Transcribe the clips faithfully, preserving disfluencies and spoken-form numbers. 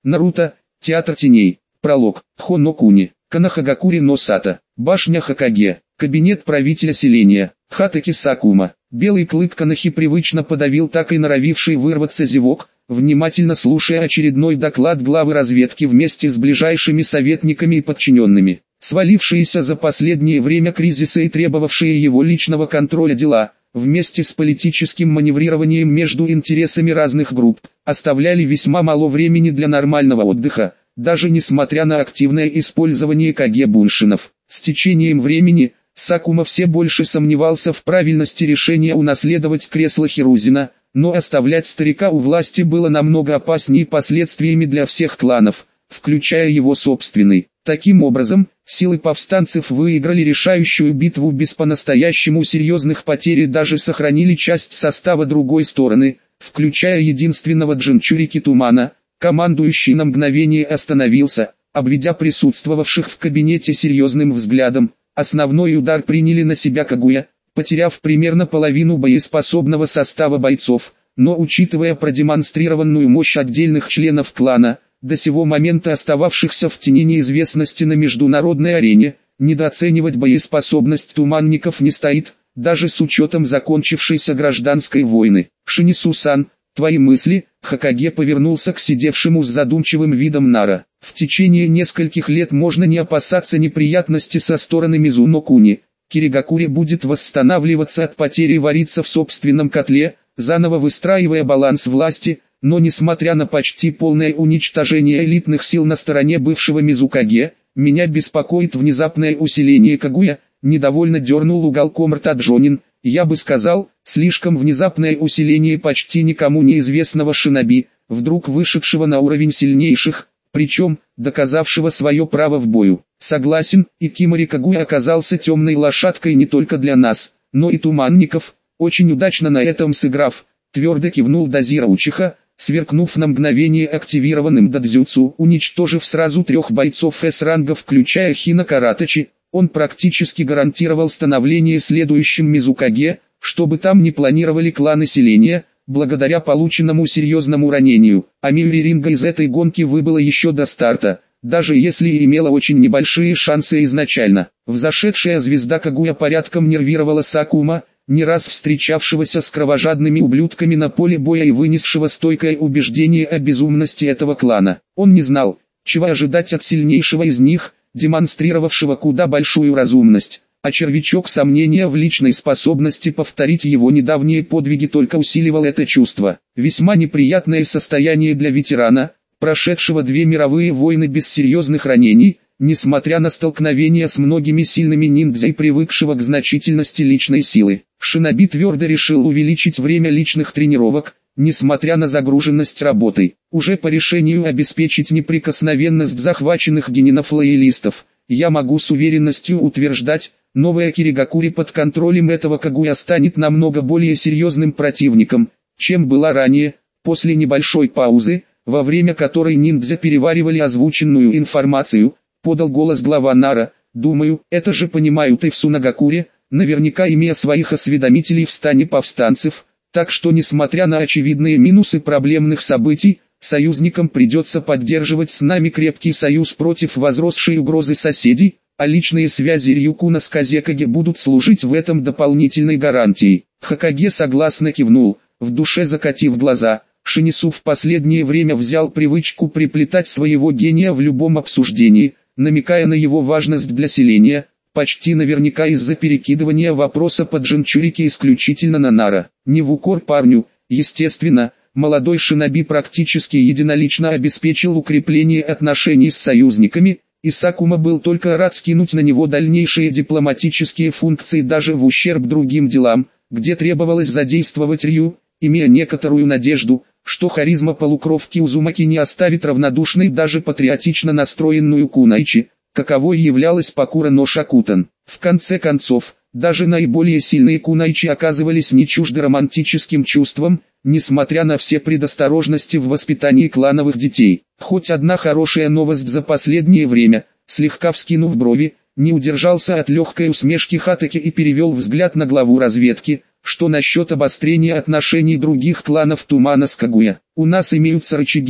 Наруто, Театр теней. Пролог. Хонокуни. Канахагакури но Сата. Башня Хокаге. Кабинет правителя селения. Хатаки Сакума. Белый клык Канахи привычно подавил так и норовивший вырваться зевок, внимательно слушая очередной доклад главы разведки вместе с ближайшими советниками и подчиненными. Свалившиеся за последнее время кризисы и требовавшие его личного контроля дела, вместе с политическим маневрированием между интересами разных групп, оставляли весьма мало времени для нормального отдыха, даже несмотря на активное использование каге-буншинов. С течением времени, Сакума все больше сомневался в правильности решения унаследовать кресло Хирузина, но оставлять старика у власти было намного опаснее последствиями для всех кланов, включая его собственный. Таким образом, силы повстанцев выиграли решающую битву без по-настоящему серьезных потерь и даже сохранили часть состава другой стороны, включая единственного Джинчурики Тумана. Командующий на мгновение остановился, обведя присутствовавших в кабинете серьезным взглядом. Основной удар приняли на себя Кагуя, потеряв примерно половину боеспособного состава бойцов, но учитывая продемонстрированную мощь отдельных членов клана, до сего момента остававшихся в тени неизвестности на международной арене, недооценивать боеспособность туманников не стоит, даже с учетом закончившейся гражданской войны. Шинису-сан, твои мысли? Хокаге повернулся к сидевшему с задумчивым видом Нара. В течение нескольких лет можно не опасаться неприятностей со стороны Мизуно Куни. Киригакури будет восстанавливаться от потери и вариться в собственном котле, заново выстраивая баланс власти, но несмотря на почти полное уничтожение элитных сил на стороне бывшего Мизукаге, меня беспокоит внезапное усиление Кагуя, недовольно дернул уголком рта Джонин. Я бы сказал, слишком внезапное усиление почти никому неизвестного шиноби, вдруг вышедшего на уровень сильнейших, причем, доказавшего свое право в бою. Согласен, и Кимари Кагуя оказался темной лошадкой не только для нас, но и туманников, очень удачно на этом сыграв, твердо кивнул Дазира Учиха, сверкнув на мгновение активированным дадзюцу, уничтожив сразу трех бойцов эс-ранга, включая Хина Каратачи. Он практически гарантировал становление следующим Мизукаге, чтобы там не планировали кланы селения, благодаря полученному серьезному ранению. А Миури Ринга из этой гонки выбыла еще до старта, даже если и имела очень небольшие шансы изначально. Взошедшая звезда Кагуя порядком нервировала Сакума, не раз встречавшегося с кровожадными ублюдками на поле боя и вынесшего стойкое убеждение о безумности этого клана. Он не знал, чего ожидать от сильнейшего из них, демонстрировавшего куда большую разумность, а червячок сомнения в личной способности повторить его недавние подвиги только усиливал это чувство. Весьма неприятное состояние для ветерана, прошедшего две мировые войны без серьезных ранений, несмотря на столкновения с многими сильными ниндзя и привыкшего к значительности личной силы. Шиноби твердо решил увеличить время личных тренировок, несмотря на загруженность работой. Уже по решению обеспечить неприкосновенность захваченных генинов-лоялистов, я могу с уверенностью утверждать, новая Киригакури под контролем этого Кагуя станет намного более серьезным противником, чем была ранее. После небольшой паузы, во время которой ниндзя переваривали озвученную информацию, подал голос глава Нара: «Думаю, это же понимают и в Сунагакуре, наверняка имея своих осведомителей в стане повстанцев, так что несмотря на очевидные минусы проблемных событий, союзникам придется поддерживать с нами крепкий союз против возросшей угрозы соседей, а личные связи Рюкуна с Казекаге будут служить в этом дополнительной гарантией». Хокаге согласно кивнул, в душе закатив глаза. Шинису в последнее время взял привычку приплетать своего гения в любом обсуждении, намекая на его важность для селения, почти наверняка из-за перекидывания вопроса под Джинчурики исключительно на Нара. Не в укор парню, естественно, молодой шиноби практически единолично обеспечил укрепление отношений с союзниками, и Сакума был только рад скинуть на него дальнейшие дипломатические функции даже в ущерб другим делам, где требовалось задействовать Рю, имея некоторую надежду, что харизма полукровки Узумаки не оставит равнодушной даже патриотично настроенную Кунайчи, каковой являлась Пакура но Шакутан. В конце концов, даже наиболее сильные Кунайчи оказывались не чужды романтическим чувствам, несмотря на все предосторожности в воспитании клановых детей. Хоть одна хорошая новость за последнее время, слегка вскинув брови, не удержался от легкой усмешки Хатаки и перевел взгляд на главу разведки. Что насчет обострения отношений других кланов Тумана с Кагуя? У нас имеются рычаги,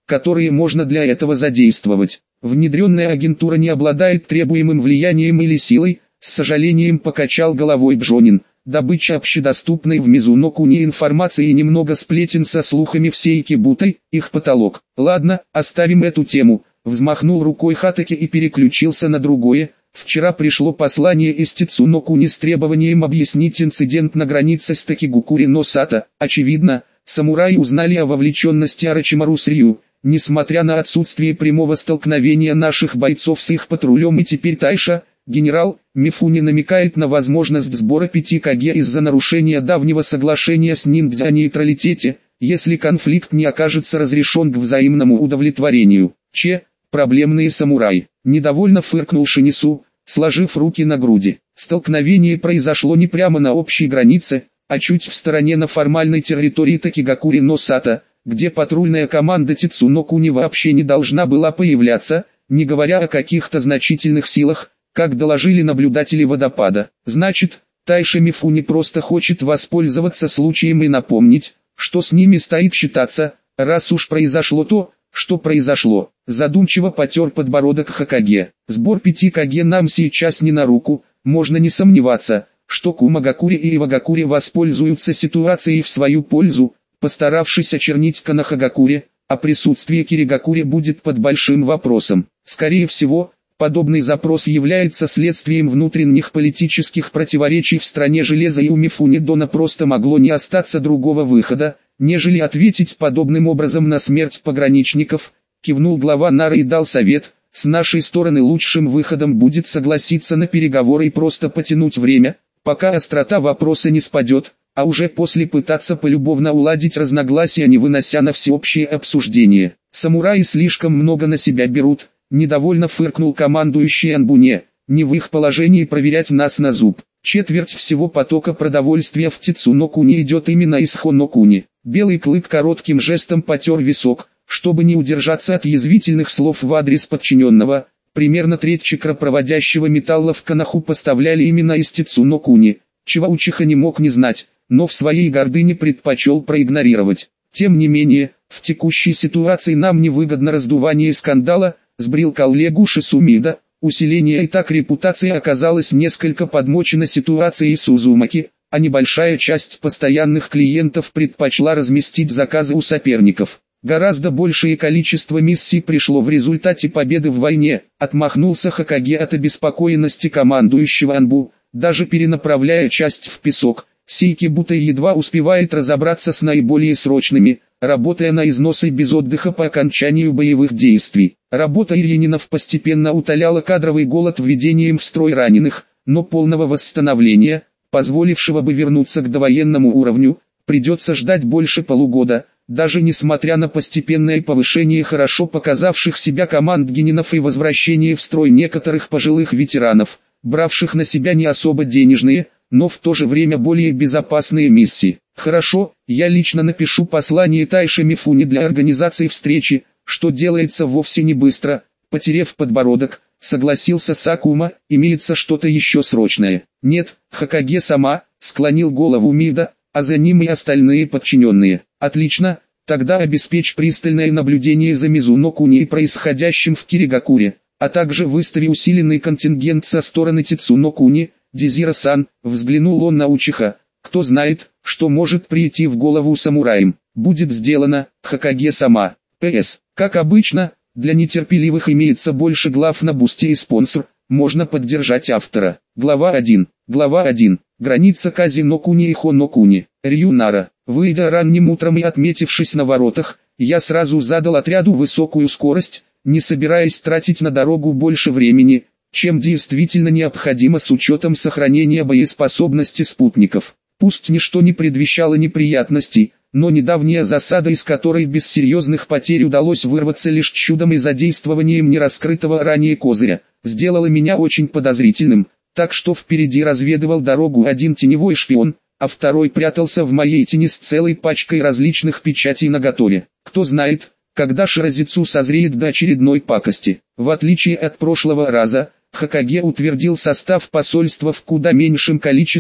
которые можно для этого задействовать. Внедренная агентура не обладает требуемым влиянием или силой, с сожалением покачал головой Бжонин. Добыча общедоступной в Мизунокуне информации и немного сплетен со слухами в сейке Бутай, их потолок. Ладно, оставим эту тему. Взмахнул рукой Хатаки и переключился на другое. Вчера пришло послание из Тицунокуни с требованием объяснить инцидент на границе с Такигукури-но-Сато. Очевидно, самураи узнали о вовлеченности Орочимару с Рью. Несмотря на отсутствие прямого столкновения наших бойцов с их патрулем, и теперь Тайша, генерал Мифуни намекает на возможность сбора пяти каге из-за нарушения давнего соглашения с ниндзя о нейтралитете, если конфликт не окажется разрешен к взаимному удовлетворению. Че, проблемные самураи, недовольно фыркнул Шинису, сложив руки на груди. Столкновение произошло не прямо на общей границе, а чуть в стороне на формальной территории Такигакури-но-Сато, где патрульная команда Тицунокуни вообще не должна была появляться, не говоря о каких-то значительных силах, как доложили наблюдатели водопада. Значит, Тайша Мифуни просто хочет воспользоваться случаем и напомнить, что с ними стоит считаться, раз уж произошло то, что произошло. Задумчиво потер подбородок Хокаге. Сбор пяти каге нам сейчас не на руку, можно не сомневаться, что Кумагакури и Ивагакури воспользуются ситуацией в свою пользу, постаравшись очернить Канахагакури, а присутствие Киригакури будет под большим вопросом. Скорее всего, подобный запрос является следствием внутренних политических противоречий в стране железа, и у Мифуни Дона просто могло не остаться другого выхода, нежели ответить подобным образом на смерть пограничников. Кивнул глава Нары и дал совет: с нашей стороны лучшим выходом будет согласиться на переговоры и просто потянуть время, пока острота вопроса не спадет, а уже после пытаться полюбовно уладить разногласия, не вынося на всеобщее обсуждение. Самураи слишком много на себя берут, недовольно фыркнул командующий Анбуне, не в их положении проверять нас на зуб. Четверть всего потока продовольствия в Тицунокуни идет именно из Хонокуни. Белый клык коротким жестом потер висок, чтобы не удержаться от язвительных слов в адрес подчиненного. Примерно треть чакропроводящего металла в Канаху поставляли именно из Тицунокуни, чего Учиха не мог не знать, но в своей гордыне предпочел проигнорировать. Тем не менее, в текущей ситуации нам невыгодно раздувание скандала, сбрил коллегу Шисумида. Усиление и так репутации оказалось несколько подмочено ситуацией с Узумаки, а небольшая часть постоянных клиентов предпочла разместить заказы у соперников. Гораздо большее количество миссий пришло в результате победы в войне, отмахнулся Хокаге от обеспокоенности командующего Анбу, даже перенаправляя часть в песок. Сейки Бутай едва успевает разобраться с наиболее срочными, работая на износ и без отдыха по окончанию боевых действий. Работа Ирьянинов постепенно утоляла кадровый голод введением в строй раненых, но полного восстановления, позволившего бы вернуться к довоенному уровню, придется ждать больше полугода, даже несмотря на постепенное повышение хорошо показавших себя команд генинов и возвращение в строй некоторых пожилых ветеранов, бравших на себя не особо денежные, но в то же время более безопасные миссии. Хорошо, я лично напишу послание Тайше Мифуни для организации встречи, что делается вовсе не быстро. Потерев подбородок, согласился Сакума. Имеется что-то еще срочное? Нет, Хокаге сама, склонил голову Мида, а за ним и остальные подчиненные. Отлично, тогда обеспечь пристальное наблюдение за Мизунокуни и происходящим в Киригакуре, а также выстави усиленный контингент со стороны Тицунокуни. Дезира-сан, взглянул он на Учиха, кто знает, что может прийти в голову самураям. Будет сделано, Хокаге сама. П.С. Как обычно, для нетерпеливых имеется больше глав на бусте и спонсор, можно поддержать автора. Глава один. Глава один. Граница Казинокуни и Хонокуни. Рью-Нара. Выйдя ранним утром и отметившись на воротах, я сразу задал отряду высокую скорость, не собираясь тратить на дорогу больше времени, чем действительно необходимо с учетом сохранения боеспособности спутников. Пусть ничто не предвещало неприятностей, но недавняя засада, из которой без серьезных потерь удалось вырваться лишь чудом и задействованием нераскрытого ранее козыря, сделала меня очень подозрительным, так что впереди разведывал дорогу один теневой шпион, а второй прятался в моей тени с целой пачкой различных печатей наготове. Кто знает, когда Ширазицу созреет до очередной пакости. В отличие от прошлого раза, Хокаге утвердил состав посольства в куда меньшем количестве,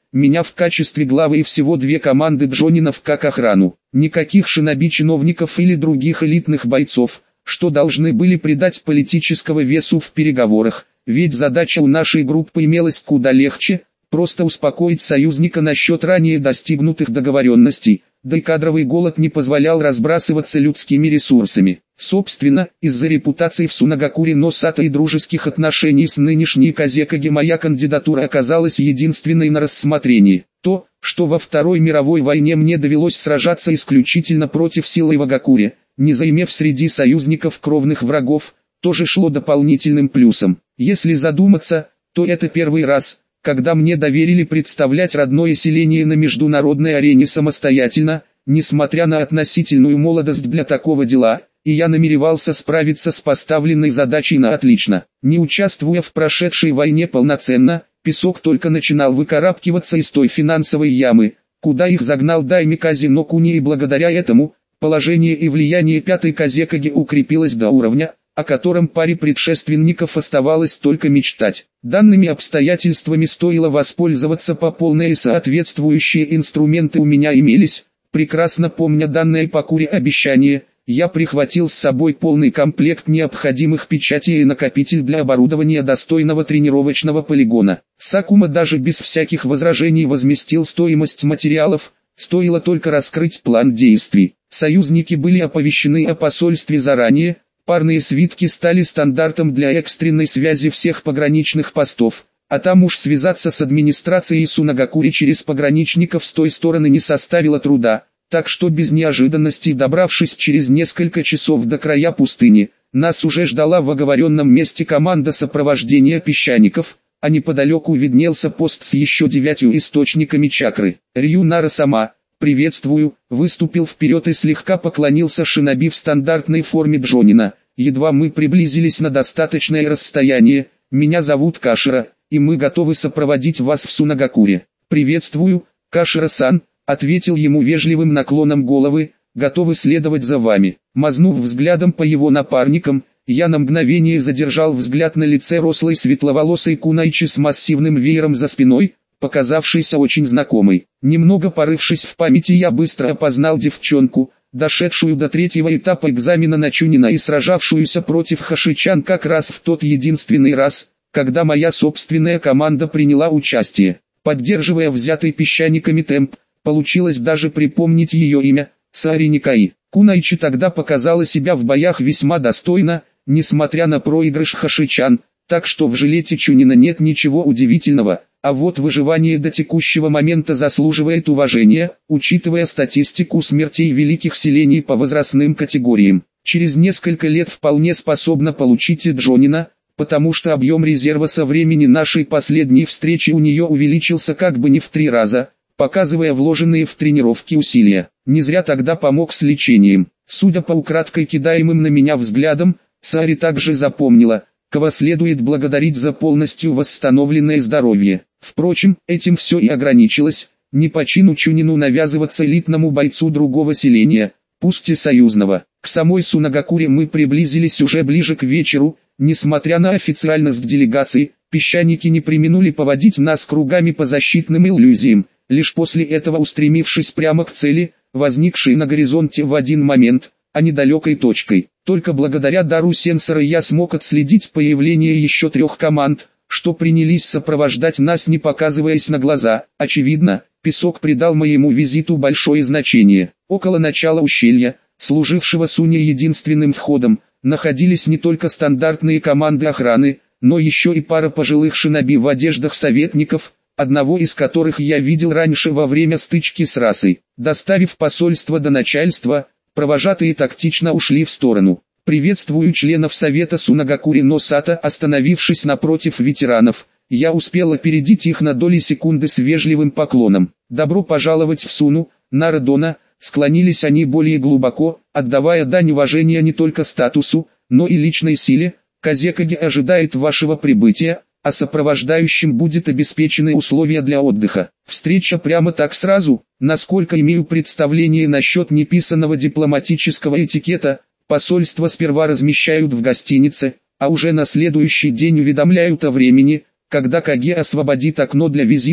меня в качестве главы и всего две команды джонинов как охрану. Никаких шиноби-чиновников или других элитных бойцов, что должны были придать политического весу в переговорах, ведь задача у нашей группы имелась куда легче, просто успокоить союзника насчет ранее достигнутых договоренностей, да и кадровый голод не позволял разбрасываться людскими ресурсами. Собственно, из-за репутации в Сунагакуре но Сато и дружеских отношений с нынешней Казекаги моя кандидатура оказалась единственной на рассмотрении. То, что во Второй мировой войне мне довелось сражаться исключительно против силы Вагакуре, не заимев среди союзников кровных врагов, тоже шло дополнительным плюсом. Если задуматься, то это первый раз, когда мне доверили представлять родное селение на международной арене самостоятельно, несмотря на относительную молодость для такого дела, и я намеревался справиться с поставленной задачей на отлично. Не участвуя в прошедшей войне полноценно, Песок только начинал выкарабкиваться из той финансовой ямы, куда их загнал Даймикази но Куни, и благодаря этому, положение и влияние пятой Казекаги укрепилось до уровня, о котором паре предшественников оставалось только мечтать. Данными обстоятельствами стоило воспользоваться по полной, и соответствующие инструменты у меня имелись. Прекрасно помня данное Покуре обещание, я прихватил с собой полный комплект необходимых печатей и накопитель для оборудования достойного тренировочного полигона. Сакума даже без всяких возражений возместил стоимость материалов, стоило только раскрыть план действий. Союзники были оповещены о посольстве заранее, парные свитки стали стандартом для экстренной связи всех пограничных постов, а там уж связаться с администрацией Сунагакури через пограничников с той стороны не составило труда. Так что без неожиданностей, добравшись через несколько часов до края пустыни, нас уже ждала в оговоренном месте команда сопровождения песчаников, а неподалеку виднелся пост с еще девятью источниками чакры. Рюнара сама, приветствую, выступил вперед и слегка поклонился шиноби в стандартной форме джонина. Едва мы приблизились на достаточное расстояние, меня зовут Кашира, и мы готовы сопроводить вас в Сунагакуре. Приветствую, Кашира-сан, ответил ему вежливым наклоном головы, готовы следовать за вами. Мазнув взглядом по его напарникам, я на мгновение задержал взгляд на лице рослой светловолосой кунайчи с массивным веером за спиной, показавшейся очень знакомой. Немного порывшись в памяти, я быстро опознал девчонку, дошедшую до третьего этапа экзамена на Чунина и сражавшуюся против Хашичан как раз в тот единственный раз, когда моя собственная команда приняла участие. Поддерживая взятый песчаниками темп, получилось даже припомнить ее имя – Саари Никаи. Кунайчи тогда показала себя в боях весьма достойно, несмотря на проигрыш Хашичан, так что в жилете Чунина нет ничего удивительного, а вот выживание до текущего момента заслуживает уважения, учитывая статистику смертей великих селений по возрастным категориям. Через несколько лет вполне способна получить и Джонина, потому что объем резерва со времени нашей последней встречи у нее увеличился как бы не в три раза, показывая вложенные в тренировки усилия. Не зря тогда помог с лечением. Судя по украдкой кидаемым на меня взглядам, Саари также запомнила, кого следует благодарить за полностью восстановленное здоровье. Впрочем, этим все и ограничилось. Не по чину Чунину навязываться элитному бойцу другого селения, пусть и союзного. К самой Сунагакуре мы приблизились уже ближе к вечеру. Несмотря на официальность делегации, песчаники не преминули поводить нас кругами по защитным иллюзиям. Лишь после этого устремившись прямо к цели, возникшей на горизонте в один момент, а недалекой точкой. Только благодаря дару сенсора я смог отследить появление еще трех команд, что принялись сопровождать нас, не показываясь на глаза. Очевидно, Песок придал моему визиту большое значение. Около начала ущелья, служившего Суне единственным входом, находились не только стандартные команды охраны, но еще и пара пожилых шиноби в одеждах советников, одного из которых я видел раньше во время стычки с расой. Доставив посольство до начальства, провожатые тактично ушли в сторону. Приветствую членов совета Сунагакури но Сато. Остановившись напротив ветеранов, я успел опередить их на доли секунды с вежливым поклоном. Добро пожаловать в Суну, Нарадона. Склонились они более глубоко, отдавая дань уважения не только статусу, но и личной силе. Казекаги ожидает вашего прибытия, а сопровождающим будет обеспечены условия для отдыха. Встреча прямо так сразу, насколько имею представление насчет неписанного дипломатического этикета, посольство сперва размещают в гостинице, а уже на следующий день уведомляют о времени, когда Каге освободит окно для визита.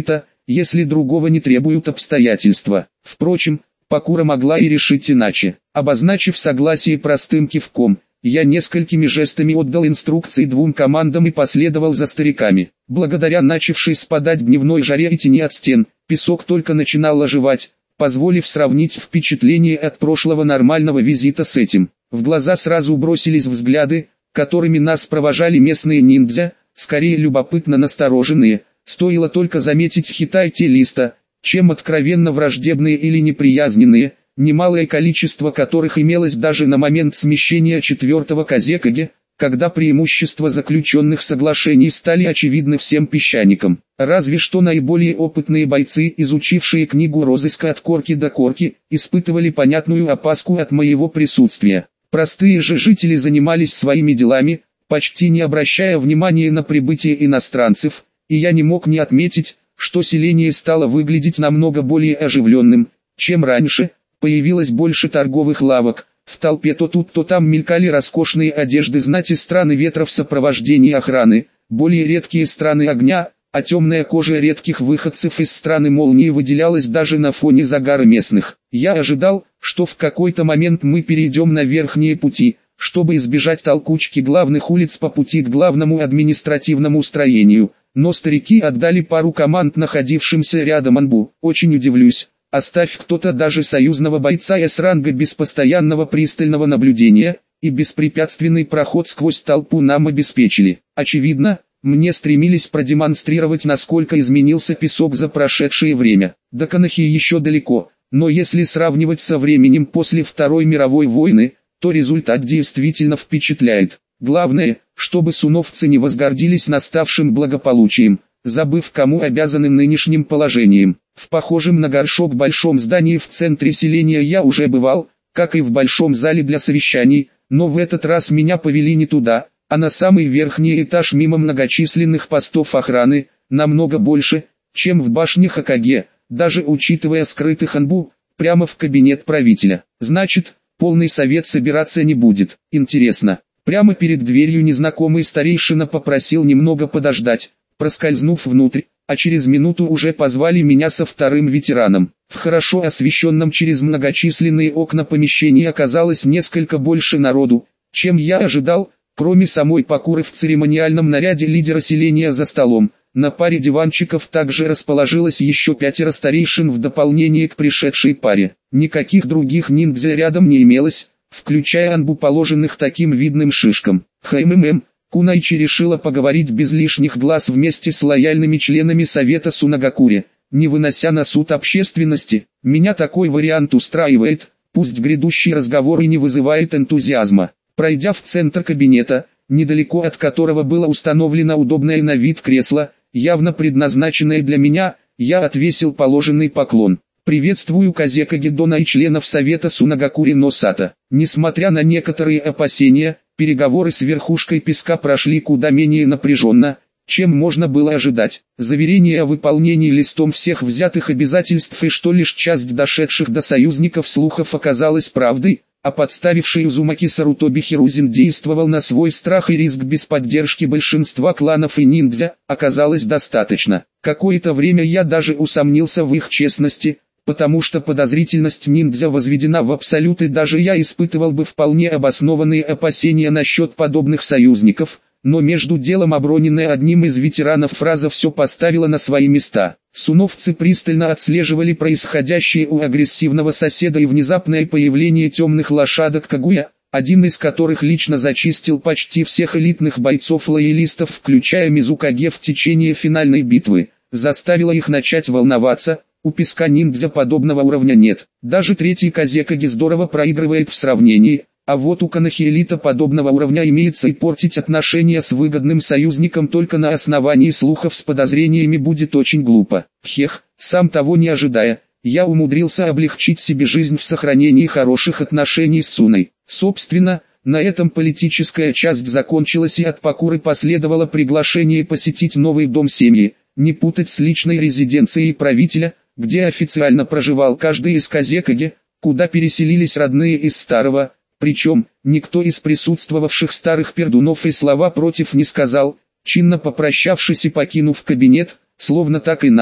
если другого не требуют обстоятельства. Впрочем, Пакура могла и решить иначе. Обозначив согласие простым кивком, я несколькими жестами отдал инструкции двум командам и последовал за стариками. Благодаря начавшей спадать дневной жаре и тени от стен, песок только начинал оживать, позволив сравнить впечатление от прошлого нормального визита с этим. В глаза сразу бросились взгляды, которыми нас провожали местные ниндзя, скорее любопытно настороженные, стоило только заметить хитайте-листа, чем откровенно враждебные или неприязненные, немалое количество которых имелось даже на момент смещения четвертого Казекаге, когда преимущества заключенных соглашений стали очевидны всем песчаникам. Разве что наиболее опытные бойцы, изучившие книгу розыска от корки до корки, испытывали понятную опаску от моего присутствия. Простые же жители занимались своими делами, почти не обращая внимания на прибытие иностранцев, и я не мог не отметить, что селение стало выглядеть намного более оживленным, чем раньше. Появилось больше торговых лавок, в толпе то тут то там мелькали роскошные одежды знати страны ветра в сопровождении охраны, более редкие страны огня, а темная кожа редких выходцев из страны молнии выделялась даже на фоне загара местных. Я ожидал, что в какой-то момент мы перейдем на верхние пути, чтобы избежать толкучки главных улиц по пути к главному административному строению, но старики отдали пару команд находившимся рядом анбу. Очень удивлюсь, оставь кто-то даже союзного бойца С-ранга без постоянного пристального наблюдения, и беспрепятственный проход сквозь толпу нам обеспечили. Очевидно, мне стремились продемонстрировать, насколько изменился песок за прошедшее время. До Канахи еще далеко, но если сравнивать со временем после Второй мировой войны, то результат действительно впечатляет. Главное, чтобы суновцы не возгордились наставшим благополучием, забыв, кому обязаны нынешним положением. В похожем на горшок большом здании в центре селения я уже бывал, как и в большом зале для совещаний, но в этот раз меня повели не туда, а на самый верхний этаж мимо многочисленных постов охраны, намного больше, чем в башне Хокаге, даже учитывая скрытых анбу, прямо в кабинет правителя. Значит, полный совет собираться не будет. Интересно, прямо перед дверью незнакомый старейшина попросил немного подождать, проскользнув внутрь, а через минуту уже позвали меня со вторым ветераном. В хорошо освещенном через многочисленные окна помещении оказалось несколько больше народу, чем я ожидал, кроме самой Пакуры в церемониальном наряде лидера селения за столом. На паре диванчиков также расположилось еще пятеро старейшин в дополнение к пришедшей паре. Никаких других ниндзя рядом не имелось, включая анбу, положенных таким видным шишкам. ХММ, Кунайчи решила поговорить без лишних глаз вместе с лояльными членами совета Сунагакури, не вынося на суд общественности. Меня такой вариант устраивает, пусть грядущий разговор и не вызывает энтузиазма. Пройдя в центр кабинета, недалеко от которого было установлено удобное на вид кресло, явно предназначенное для меня, я отвесил положенный поклон. Приветствую Казекаге Дона и членов совета Сунагакури но Сато. Несмотря на некоторые опасения, переговоры с верхушкой песка прошли куда менее напряженно, чем можно было ожидать. Заверение о выполнении листом всех взятых обязательств и что лишь часть дошедших до союзников слухов оказалась правдой, а подставивший Узумаки Сарутоби Хирузин действовал на свой страх и риск без поддержки большинства кланов и ниндзя, оказалось достаточно. Какое-то время я даже усомнился в их честности, потому что подозрительность ниндзя возведена в абсолют, и даже я испытывал бы вполне обоснованные опасения насчет подобных союзников, но между делом оброненная одним из ветеранов фраза все поставила на свои места. Суновцы пристально отслеживали происходящее у агрессивного соседа и внезапное появление темных лошадок Кагуя, один из которых лично зачистил почти всех элитных бойцов-лоялистов, включая Мизукаге в течение финальной битвы, заставило их начать волноваться. У песка ниндзя подобного уровня нет. Даже третий Казекаге здорово проигрывает в сравнении, а вот у Канахи элита подобного уровня имеется, и портить отношения с выгодным союзником только на основании слухов с подозрениями будет очень глупо. Хех, сам того не ожидая, я умудрился облегчить себе жизнь в сохранении хороших отношений с Суной. Собственно, на этом политическая часть закончилась, и от Пакуры последовало приглашение посетить новый дом семьи, не путать с личной резиденцией правителя, где официально проживал каждый из Казекаге, куда переселились родные из старого, причем, никто из присутствовавших старых пердунов и слова против не сказал, чинно попрощавшись и покинув кабинет, словно так и надо.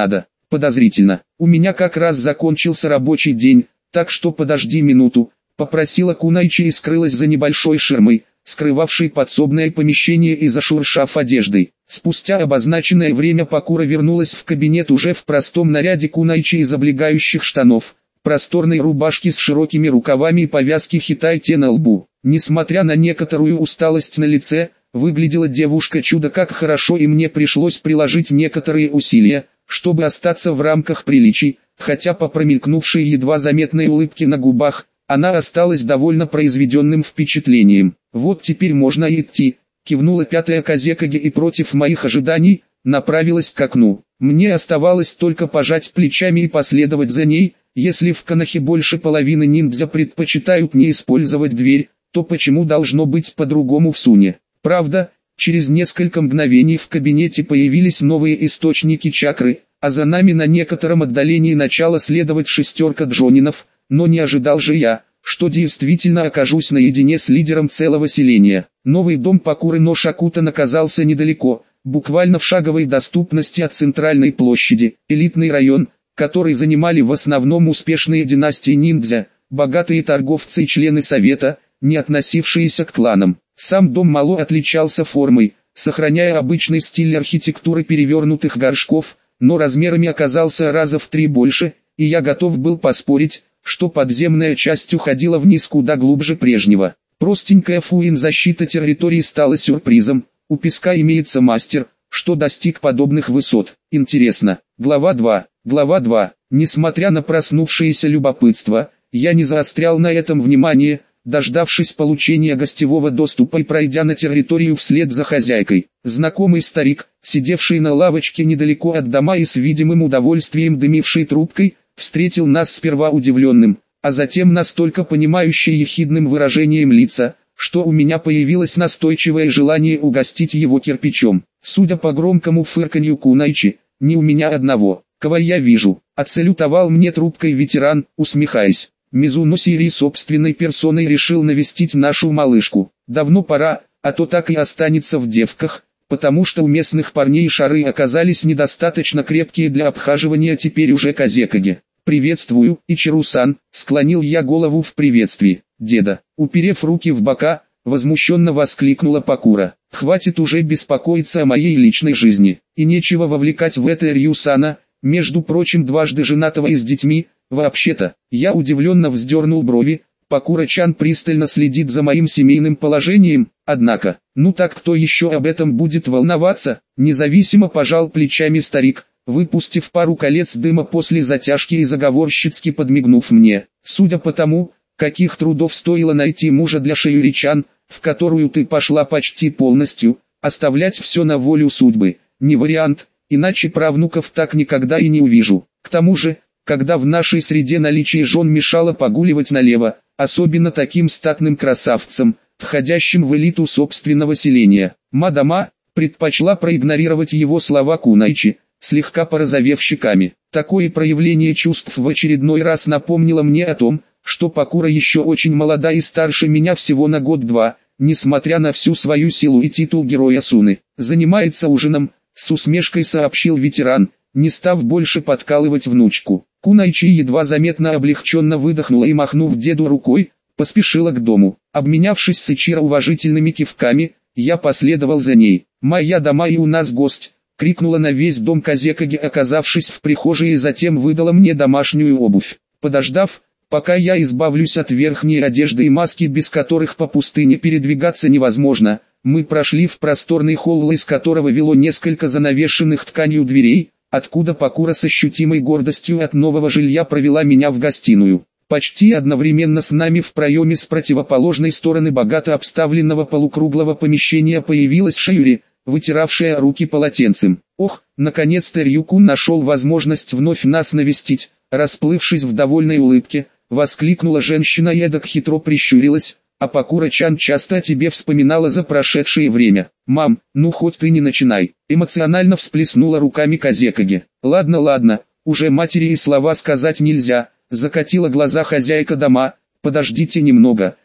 подозрительно. У меня как раз закончился рабочий день, так что подожди минуту, попросила Кунайчи и скрылась за небольшой ширмой, скрывавшей подсобное помещение и зашуршав одеждой. Спустя обозначенное время Покура вернулась в кабинет уже в простом наряде Кунайчи из облегающих штанов, просторной рубашки с широкими рукавами и повязки хитайте на лбу. Несмотря на некоторую усталость на лице, выглядела девушка чудо как хорошо, и мне пришлось приложить некоторые усилия, чтобы остаться в рамках приличий, хотя по промелькнувшей едва заметной улыбке на губах, она осталась довольно произведенным впечатлением. «Вот теперь можно идти», — кивнула пятая Казекаге и против моих ожиданий, направилась к окну. Мне оставалось только пожать плечами и последовать за ней. Если в Конохе больше половины ниндзя предпочитают не использовать дверь, то почему должно быть по-другому в Суне? Правда, через несколько мгновений в кабинете появились новые источники чакры, а за нами на некотором отдалении начала следовать шестерка джонинов, но не ожидал же я, что действительно окажусь наедине с лидером целого селения. Новый дом Покуры но Шакутан оказался недалеко, буквально в шаговой доступности от центральной площади. Элитный район, который занимали в основном успешные династии ниндзя, богатые торговцы и члены совета, не относившиеся к кланам. Сам дом мало отличался формой, сохраняя обычный стиль архитектуры перевернутых горшков, но размерами оказался раза в три больше, и я готов был поспорить, что подземная часть уходила вниз куда глубже прежнего. Простенькая фуин-защита территории стала сюрпризом. У песка имеется мастер, что достиг подобных высот. Интересно. Глава два. Глава два. Несмотря на проснувшееся любопытство, я не заострял на этом внимание, дождавшись получения гостевого доступа и пройдя на территорию вслед за хозяйкой. Знакомый старик, сидевший на лавочке недалеко от дома и с видимым удовольствием дымивший трубкой, встретил нас сперва удивленным, а затем настолько понимающе ехидным выражением лица, что у меня появилось настойчивое желание угостить его кирпичом. Судя по громкому фырканью Кунайчи, не у меня одного, кого я вижу, отсалютовал мне трубкой ветеран, усмехаясь. Мизуно Сири собственной персоной решил навестить нашу малышку. Давно пора, а то так и останется в девках, потому что у местных парней шары оказались недостаточно крепкие для обхаживания теперь уже Казекаге. «Приветствую, Ичиру-сан», — склонил я голову в приветствии. «Деда», уперев руки в бока, возмущенно воскликнула Покура. «Хватит уже беспокоиться о моей личной жизни, и нечего вовлекать в это Рью-сана, между прочим дважды женатого и с детьми. Вообще-то». Я удивленно вздернул брови. Покура-чан пристально следит за моим семейным положением, однако, ну так кто еще об этом будет волноваться? Независимо пожал плечами старик, выпустив пару колец дыма после затяжки и заговорщицки подмигнув мне. Судя по тому, каких трудов стоило найти мужа для Шиюри-чан, в которую ты пошла почти полностью, оставлять все на волю судьбы, не вариант, иначе правнуков так никогда и не увижу. К тому же, когда в нашей среде наличие жен мешало погуливать налево, особенно таким статным красавцам, входящим в элиту собственного селения, мадама предпочла проигнорировать его слова Кунайчи, слегка порозовев щеками. Такое проявление чувств в очередной раз напомнило мне о том, что Покура еще очень молода и старше меня всего на год-два, несмотря на всю свою силу и титул героя Суны. «Занимается ужином», — с усмешкой сообщил ветеран, не став больше подкалывать внучку. Кунайчи едва заметно облегченно выдохнула и, махнув деду рукой, поспешила к дому. Обменявшись с Ичиро уважительными кивками, я последовал за ней. «Моя дома и у нас гость», — крикнула на весь дом Казекаге, оказавшись в прихожей, и затем выдала мне домашнюю обувь. Подождав, пока я избавлюсь от верхней одежды и маски, без которых по пустыне передвигаться невозможно, мы прошли в просторный холл, из которого вело несколько занавешенных тканью дверей, откуда Покура с ощутимой гордостью от нового жилья провела меня в гостиную. Почти одновременно с нами в проеме с противоположной стороны богато обставленного полукруглого помещения появилась Шиюри, вытиравшая руки полотенцем. «Ох, наконец-то Рюкун нашел возможность вновь нас навестить», расплывшись в довольной улыбке, воскликнула женщина и эдак хитро прищурилась. «А Покура-чан часто о тебе вспоминала за прошедшее время». «Мам, ну хоть ты не начинай», эмоционально всплеснула руками Казекаге. «Ладно, ладно, уже матери и слова сказать нельзя», закатила глаза хозяйка дома. «Подождите немного,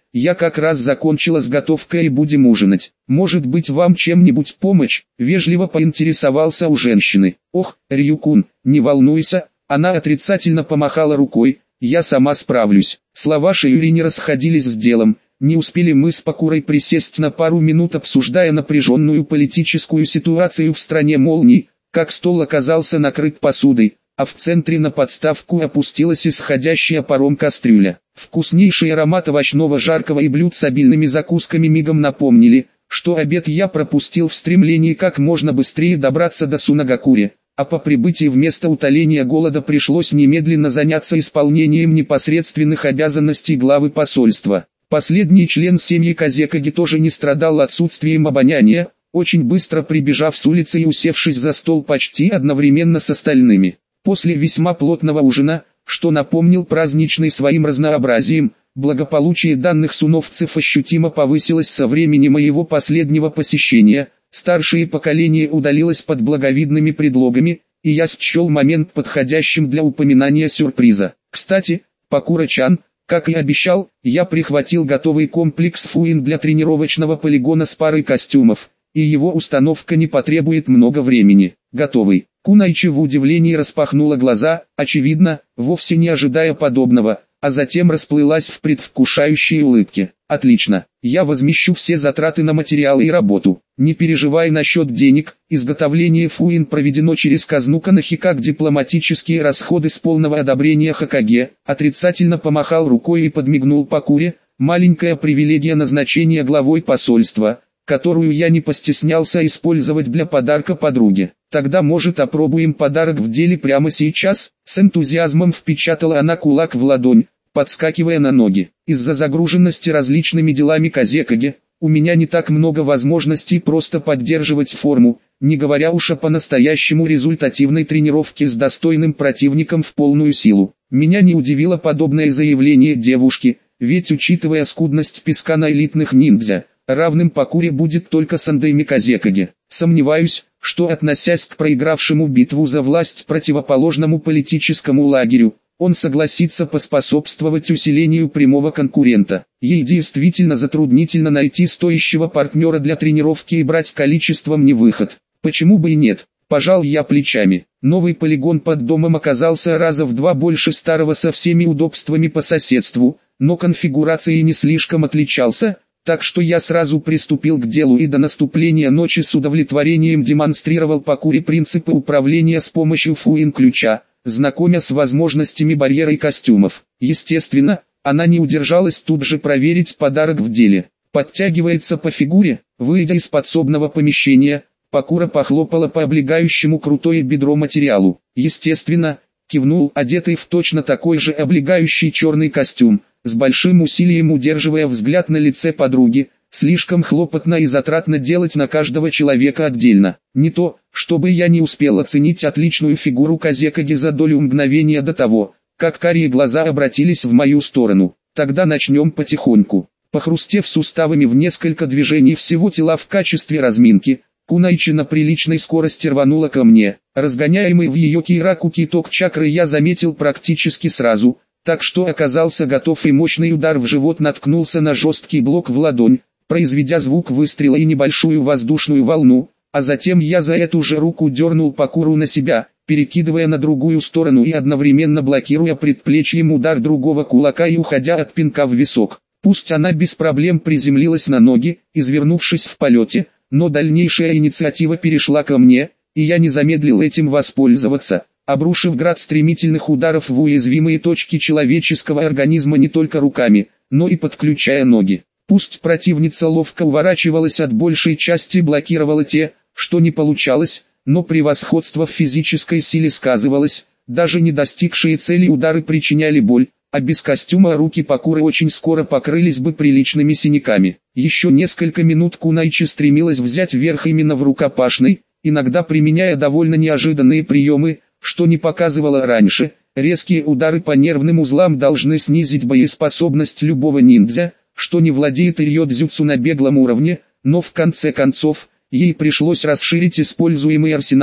я как раз закончила с готовкой и будем ужинать. Может быть вам чем-нибудь помочь?» — вежливо поинтересовался у женщины. «Ох, Рью-кун, не волнуйся», — она отрицательно помахала рукой, «я сама справлюсь». Слова Шиюри не расходились с делом. Не успели мы с Пакурой присесть на пару минут, обсуждая напряженную политическую ситуацию в стране молний, как стол оказался накрыт посудой, а в центре на подставку опустилась исходящая паром кастрюля. Вкуснейший аромат овощного жаркого и блюд с обильными закусками мигом напомнили, что обед я пропустил в стремлении как можно быстрее добраться до Сунагакури, а по прибытии вместо утоления голода пришлось немедленно заняться исполнением непосредственных обязанностей главы посольства. Последний член семьи Казекаги тоже не страдал отсутствием обоняния, очень быстро прибежав с улицы и усевшись за стол почти одновременно с остальными. После весьма плотного ужина, что напомнил праздничный своим разнообразием, благополучие данных суновцев ощутимо повысилось со времени моего последнего посещения, старшее поколение удалилось под благовидными предлогами, и я счел момент подходящим для упоминания сюрприза. Кстати, Пакура-чан, как и обещал, я прихватил готовый комплекс фуин для тренировочного полигона с парой костюмов, и его установка не потребует много времени. Готовый. Кунайчи в удивлении распахнула глаза, очевидно, вовсе не ожидая подобного, а затем расплылась в предвкушающей улыбке. «Отлично, я возмещу все затраты на материалы и работу. Не переживай насчет денег, изготовление фуин проведено через казну Канахи как дипломатические расходы с полного одобрения Хокаге», отрицательно помахал рукой и подмигнул Пакуре, «маленькая привилегия назначения главой посольства, которую я не постеснялся использовать для подарка подруге. Тогда, может, опробуем подарок в деле прямо сейчас?» С энтузиазмом впечатала она кулак в ладонь, подскакивая на ноги. «Из-за загруженности различными делами Казекаги, у меня не так много возможностей просто поддерживать форму, не говоря уж о по-настоящему результативной тренировке с достойным противником в полную силу». Меня не удивило подобное заявление девушки, ведь учитывая скудность песка на элитных ниндзя, равным Пакуре будет только Сандайми Казекаги. Сомневаюсь, что, относясь к проигравшему битву за власть противоположному политическому лагерю, он согласится поспособствовать усилению прямого конкурента. Ей действительно затруднительно найти стоящего партнера для тренировки и брать количеством не выход. Почему бы и нет? Пожал я плечами. Новый полигон под домом оказался раза в два больше старого со всеми удобствами по соседству, но конфигурацией не слишком отличался, так что я сразу приступил к делу и до наступления ночи с удовлетворением демонстрировал Пакуре принципы управления с помощью фуин-ключа, знакомя с возможностями барьера и костюмов. Естественно, она не удержалась тут же проверить подарок в деле. Подтягивается по фигуре. Выйдя из подсобного помещения, Пакура похлопала по облегающему крутое бедро материалу. Естественно, кивнул, одетый в точно такой же облегающий черный костюм, с большим усилием удерживая взгляд на лице подруги. Слишком хлопотно и затратно делать на каждого человека отдельно. Не то, чтобы я не успел оценить отличную фигуру Казекаги за долю мгновения до того, как карие глаза обратились в мою сторону. Тогда начнем потихоньку. Похрустев суставами в несколько движений всего тела в качестве разминки, Кунайчи на приличной скорости рванула ко мне. Разгоняемый в ее кираку киток чакры я заметил практически сразу, так что оказался готов, и мощный удар в живот наткнулся на жесткий блок в ладонь, произведя звук выстрела и небольшую воздушную волну, а затем я за эту же руку дернул Пакуру на себя, перекидывая на другую сторону и одновременно блокируя предплечьем удар другого кулака и уходя от пинка в висок. Пусть она без проблем приземлилась на ноги, извернувшись в полете, но дальнейшая инициатива перешла ко мне, и я не замедлил этим воспользоваться, обрушив град стремительных ударов в уязвимые точки человеческого организма не только руками, но и подключая ноги. Пусть противница ловко уворачивалась от большей части, блокировала те, что не получалось, но превосходство в физической силе сказывалось, даже не достигшие цели удары причиняли боль, а без костюма руки Пакуры очень скоро покрылись бы приличными синяками. Еще несколько минут Кунайчи стремилась взять верх именно в рукопашной, иногда применяя довольно неожиданные приемы, что не показывала раньше. Резкие удары по нервным узлам должны снизить боеспособность любого ниндзя, что не владеет рьё-дзюцу на беглом уровне, но в конце концов, ей пришлось расширить используемый арсенал.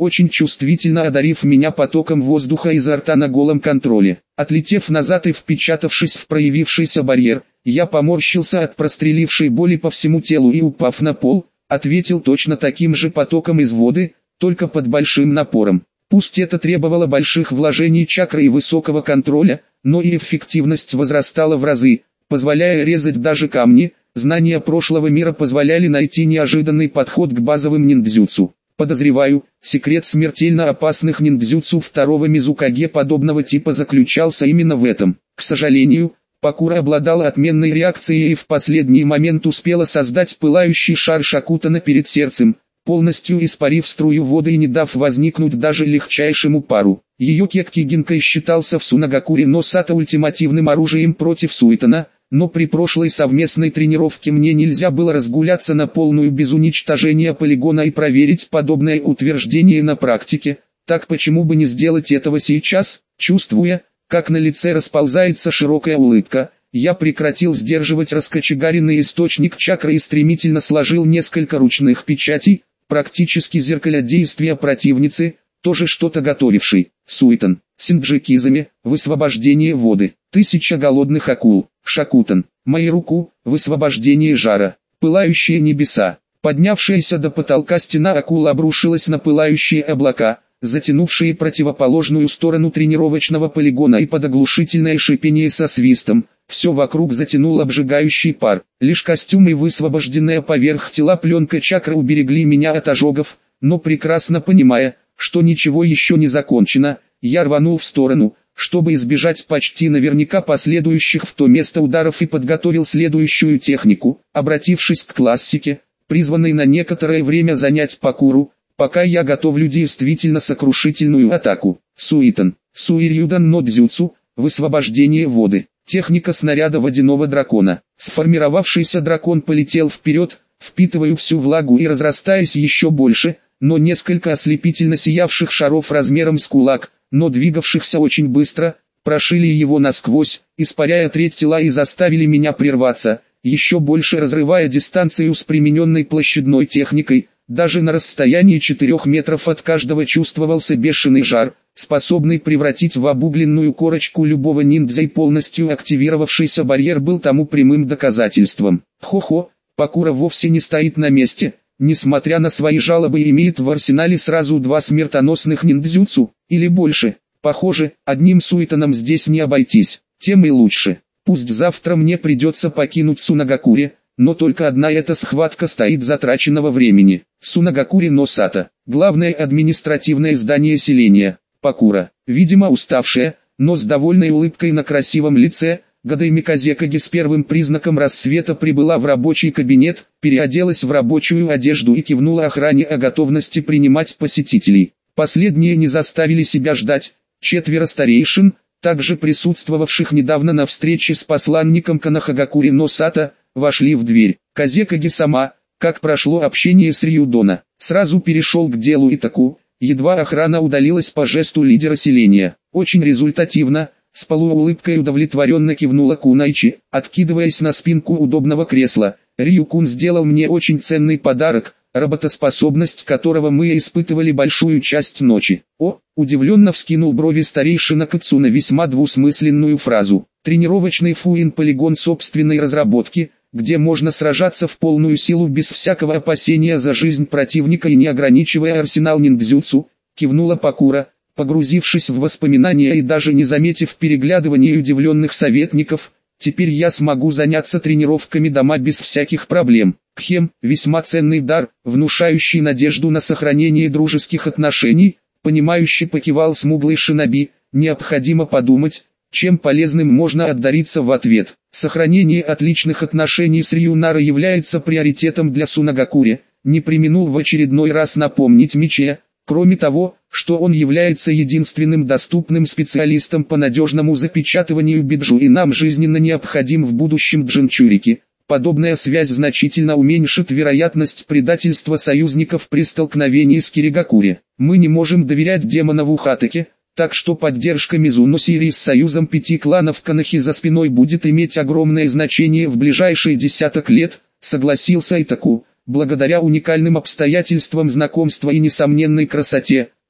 очень чувствительно одарив меня потоком воздуха изо рта на голом контроле. Отлетев назад и впечатавшись в проявившийся барьер, я поморщился от прострелившей боли по всему телу и, упав на пол, ответил точно таким же потоком из воды, только под большим напором. Пусть это требовало больших вложений чакры и высокого контроля, но и эффективность возрастала в разы, позволяя резать даже камни. Знания прошлого мира позволяли найти неожиданный подход к базовым ниндзюцу. Подозреваю, секрет смертельно опасных ниндзюцу второго Мизукаге подобного типа заключался именно в этом. К сожалению, Пакура обладала отменной реакцией и в последний момент успела создать пылающий шар Шакутана перед сердцем, полностью испарив струю воды и не дав возникнуть даже легчайшему пару. Ее Кекки Гинкай считался в Сунагакуре но Сато ультимативным оружием против Суитона, но при прошлой совместной тренировке мне нельзя было разгуляться на полную без уничтожения полигона и проверить подобное утверждение на практике, так почему бы не сделать этого сейчас? Чувствуя, как на лице расползается широкая улыбка, я прекратил сдерживать раскочегаренный источник чакры и стремительно сложил несколько ручных печатей, практически зеркаля действия противницы, тоже что-то готовивший. Суитон, Синджи-Кизами, высвобождение воды, тысяча голодных акул, Шакутан, мои руку, высвобождение жара, пылающие небеса, поднявшаяся до потолка стена акул обрушилась на пылающие облака, затянувшие противоположную сторону тренировочного полигона и под оглушительное шипение со свистом. Все вокруг затянул обжигающий пар, лишь костюм и высвобожденная поверх тела пленка чакры уберегли меня от ожогов, но прекрасно понимая, что ничего еще не закончено, я рванул в сторону, чтобы избежать почти наверняка последующих в то место ударов и подготовил следующую технику, обратившись к классике, призванной на некоторое время занять Пакуру, пока я готовлю действительно сокрушительную атаку. Суитон, Суирюдан но дзюцу, высвобождение воды, техника снаряда водяного дракона. Сформировавшийся дракон полетел вперед, впитывая всю влагу и разрастаясь еще больше, но несколько ослепительно сиявших шаров размером с кулак, но двигавшихся очень быстро, прошили его насквозь, испаряя треть тела и заставили меня прерваться, еще больше разрывая дистанцию с примененной площадной техникой. Даже на расстоянии четырёх метров от каждого чувствовался бешеный жар, способный превратить в обугленную корочку любого ниндзя, и полностью активировавшийся барьер был тому прямым доказательством. Хо-хо, Пакура вовсе не стоит на месте, несмотря на свои жалобы имеет в арсенале сразу два смертоносных ниндзюцу, или больше. Похоже, одним Суитоном здесь не обойтись, тем и лучше. Пусть завтра мне придется покинуть Сунагакуре, но только одна эта схватка стоит затраченного времени. Сунагакури но Сато, главное административное здание селения. Пакура, видимо уставшая, но с довольной улыбкой на красивом лице, Гадайми Казекаги с первым признаком рассвета прибыла в рабочий кабинет, переоделась в рабочую одежду и кивнула охране о готовности принимать посетителей. Последние не заставили себя ждать, четверо старейшин, также присутствовавших недавно на встрече с посланником Канахагакури но Сато, вошли в дверь. Казекаги сама, как прошло общение с Рюдона, сразу перешел к делу Итаку, едва охрана удалилась по жесту лидера селения. Очень результативно, с полуулыбкой удовлетворенно кивнула Кунайчи, откидываясь на спинку удобного кресла. Рyu-кун сделал мне очень ценный подарок, работоспособность которого мы испытывали большую часть ночи. О, удивленно вскинул брови старейшина Кацуна весьма двусмысленную фразу. Тренировочный фуин-полигон собственной разработки, где можно сражаться в полную силу без всякого опасения за жизнь противника и не ограничивая арсенал ниндзюцу, кивнула Пакура, погрузившись в воспоминания и даже не заметив переглядывания удивленных советников. Теперь я смогу заняться тренировками дома без всяких проблем. Кхем, весьма ценный дар, внушающий надежду на сохранение дружеских отношений, понимающе покивал смуглый шиноби. Необходимо подумать, чем полезным можно отдариться в ответ. Сохранение отличных отношений с Рюнара является приоритетом для Сунагакури, не преминул в очередной раз напомнить Миче. Кроме того, что он является единственным доступным специалистом по надежному запечатыванию биджу и нам жизненно необходим в будущем Джинчурики. Подобная связь значительно уменьшит вероятность предательства союзников при столкновении с Киригакури. Мы не можем доверять демонову Хатаке, так что поддержка Мизуно Сири с союзом пяти кланов Канахи за спиной будет иметь огромное значение в ближайшие десяток лет, согласился Итаку. Благодаря уникальным обстоятельствам знакомства и несомненной красоте,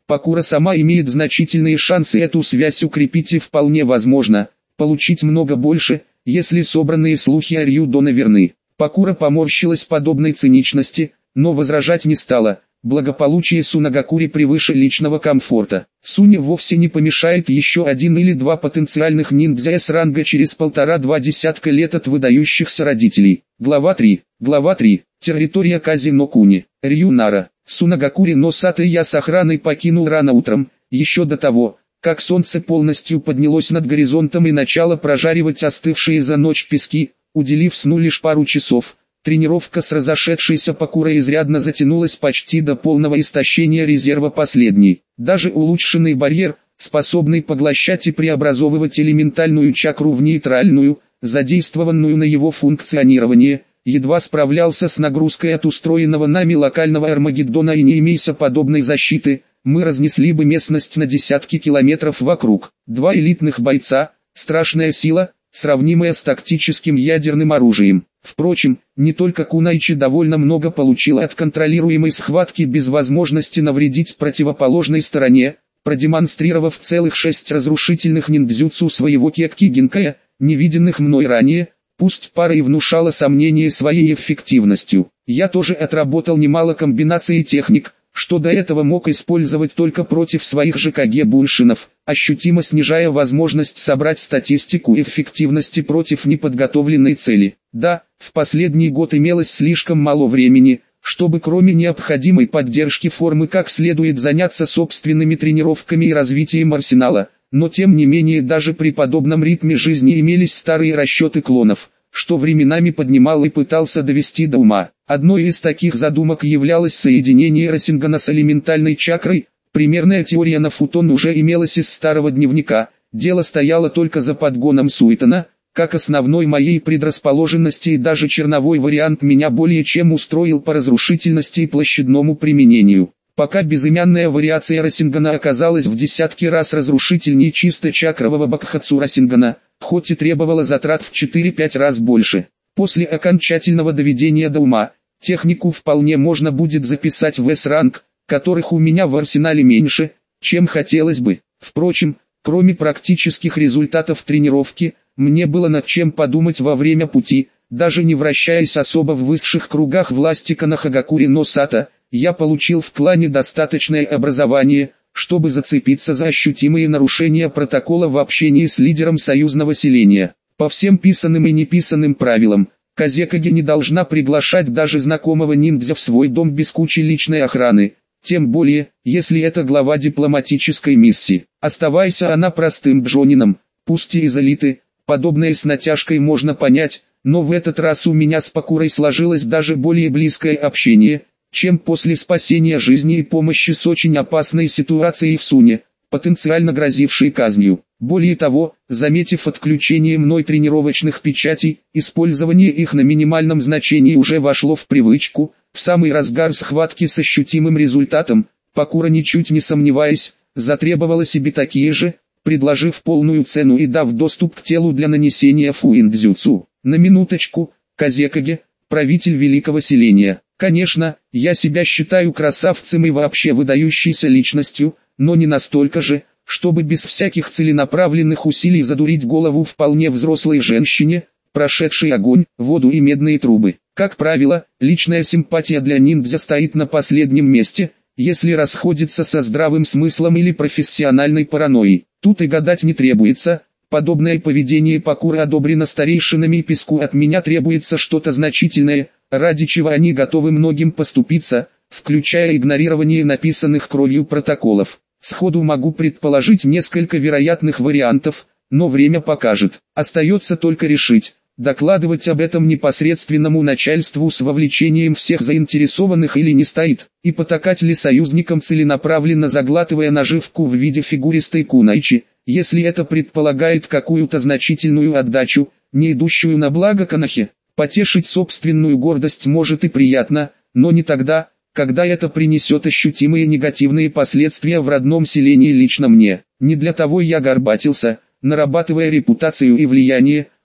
Пакура сама имеет значительные шансы эту связь укрепить, и вполне возможно получить много больше, если собранные слухи о Рюдоне верны. Пакура поморщилась подобной циничности, но возражать не стала. Благополучие Сунагакури превыше личного комфорта. Суне вовсе не помешает еще один или два потенциальных ниндзя С-ранга через полтора-два десятка лет от выдающихся родителей. Глава три. Глава три. Территория Казино-куни. Рью-нара. Сунагакури но Сато я с охраной покинул рано утром, еще до того, как солнце полностью поднялось над горизонтом и начало прожаривать остывшие за ночь пески, уделив сну лишь пару часов. Тренировка с разошедшейся Пакурой изрядно затянулась почти до полного истощения резерва последней. Даже улучшенный барьер, способный поглощать и преобразовывать элементальную чакру в нейтральную, задействованную на его функционирование, едва справлялся с нагрузкой от устроенного нами локального Армагеддона, и не имея подобной защиты, мы разнесли бы местность на десятки километров вокруг. Два элитных бойца, страшная сила, сравнимая с тактическим ядерным оружием. Впрочем, не только Кунайчи довольно много получила от контролируемой схватки без возможности навредить противоположной стороне, продемонстрировав целых шесть разрушительных ниндзюцу своего Кекки Гинкая, невиденных мной ранее, пусть пара и внушала сомнения своей эффективностью. Я тоже отработал немало комбинаций техник, что до этого мог использовать только против своих же Каге-буншинов, ощутимо снижая возможность собрать статистику эффективности против неподготовленной цели. Да, в последний год имелось слишком мало времени, чтобы кроме необходимой поддержки формы как следует заняться собственными тренировками и развитием арсенала, но тем не менее даже при подобном ритме жизни имелись старые расчеты клонов, что временами поднимал и пытался довести до ума. Одной из таких задумок являлось соединение Расингана с элементальной чакрой. Примерная теория на футон уже имелась из старого дневника, дело стояло только за подгоном Суитона. Как основной моей предрасположенности и даже черновой вариант меня более чем устроил по разрушительности и площадному применению. Пока безымянная вариация Расингана оказалась в десятки раз разрушительнее чисто чакрового Бакхацу Расингана, хоть и требовала затрат в четыре-пять раз больше. После окончательного доведения до ума, технику вполне можно будет записать в С-ранг, которых у меня в арсенале меньше, чем хотелось бы. Впрочем, кроме практических результатов тренировки, мне было над чем подумать во время пути. Даже не вращаясь особо в высших кругах власти Канахагакури но Сато, я получил в клане достаточное образование, чтобы зацепиться за ощутимые нарушения протокола в общении с лидером союзного селения. По всем писанным и неписанным правилам, Казекаге не должна приглашать даже знакомого ниндзя в свой дом без кучи личной охраны, тем более, если это глава дипломатической миссии. Оставайся она простым джонином, пусть и из элиты, подобное с натяжкой можно понять, но в этот раз у меня с Пакурой сложилось даже более близкое общение, чем после спасения жизни и помощи с очень опасной ситуацией в Суне, потенциально грозившей казнью. Более того, заметив отключение мной тренировочных печатей, использование их на минимальном значении уже вошло в привычку. В самый разгар схватки с ощутимым результатом, Пакура, ничуть не сомневаясь, затребовала себе такие же, предложив полную цену и дав доступ к телу для нанесения фуиндзюцу. На минуточку, Казекаге, правитель великого селения. Конечно, я себя считаю красавцем и вообще выдающейся личностью, но не настолько же, чтобы без всяких целенаправленных усилий задурить голову вполне взрослой женщине, прошедшей огонь, воду и медные трубы. Как правило, личная симпатия для ниндзя стоит на последнем месте, если расходится со здравым смыслом или профессиональной паранойей. Тут и гадать не требуется. Подобное поведение Пакуры одобрено старейшинами, и Песку от меня требуется что-то значительное, ради чего они готовы многим поступиться, включая игнорирование написанных кровью протоколов. Сходу могу предположить несколько вероятных вариантов, но время покажет. Остается только решить, докладывать об этом непосредственному начальству с вовлечением всех заинтересованных или не стоит, и потакать ли союзникам, целенаправленно заглатывая наживку в виде фигуристой кунайчи, если это предполагает какую-то значительную отдачу, не идущую на благо Канахе. Потешить собственную гордость может и приятно, но не тогда, когда это принесет ощутимые негативные последствия в родном селении лично мне. Не для того я горбатился, нарабатывая репутацию и влияние,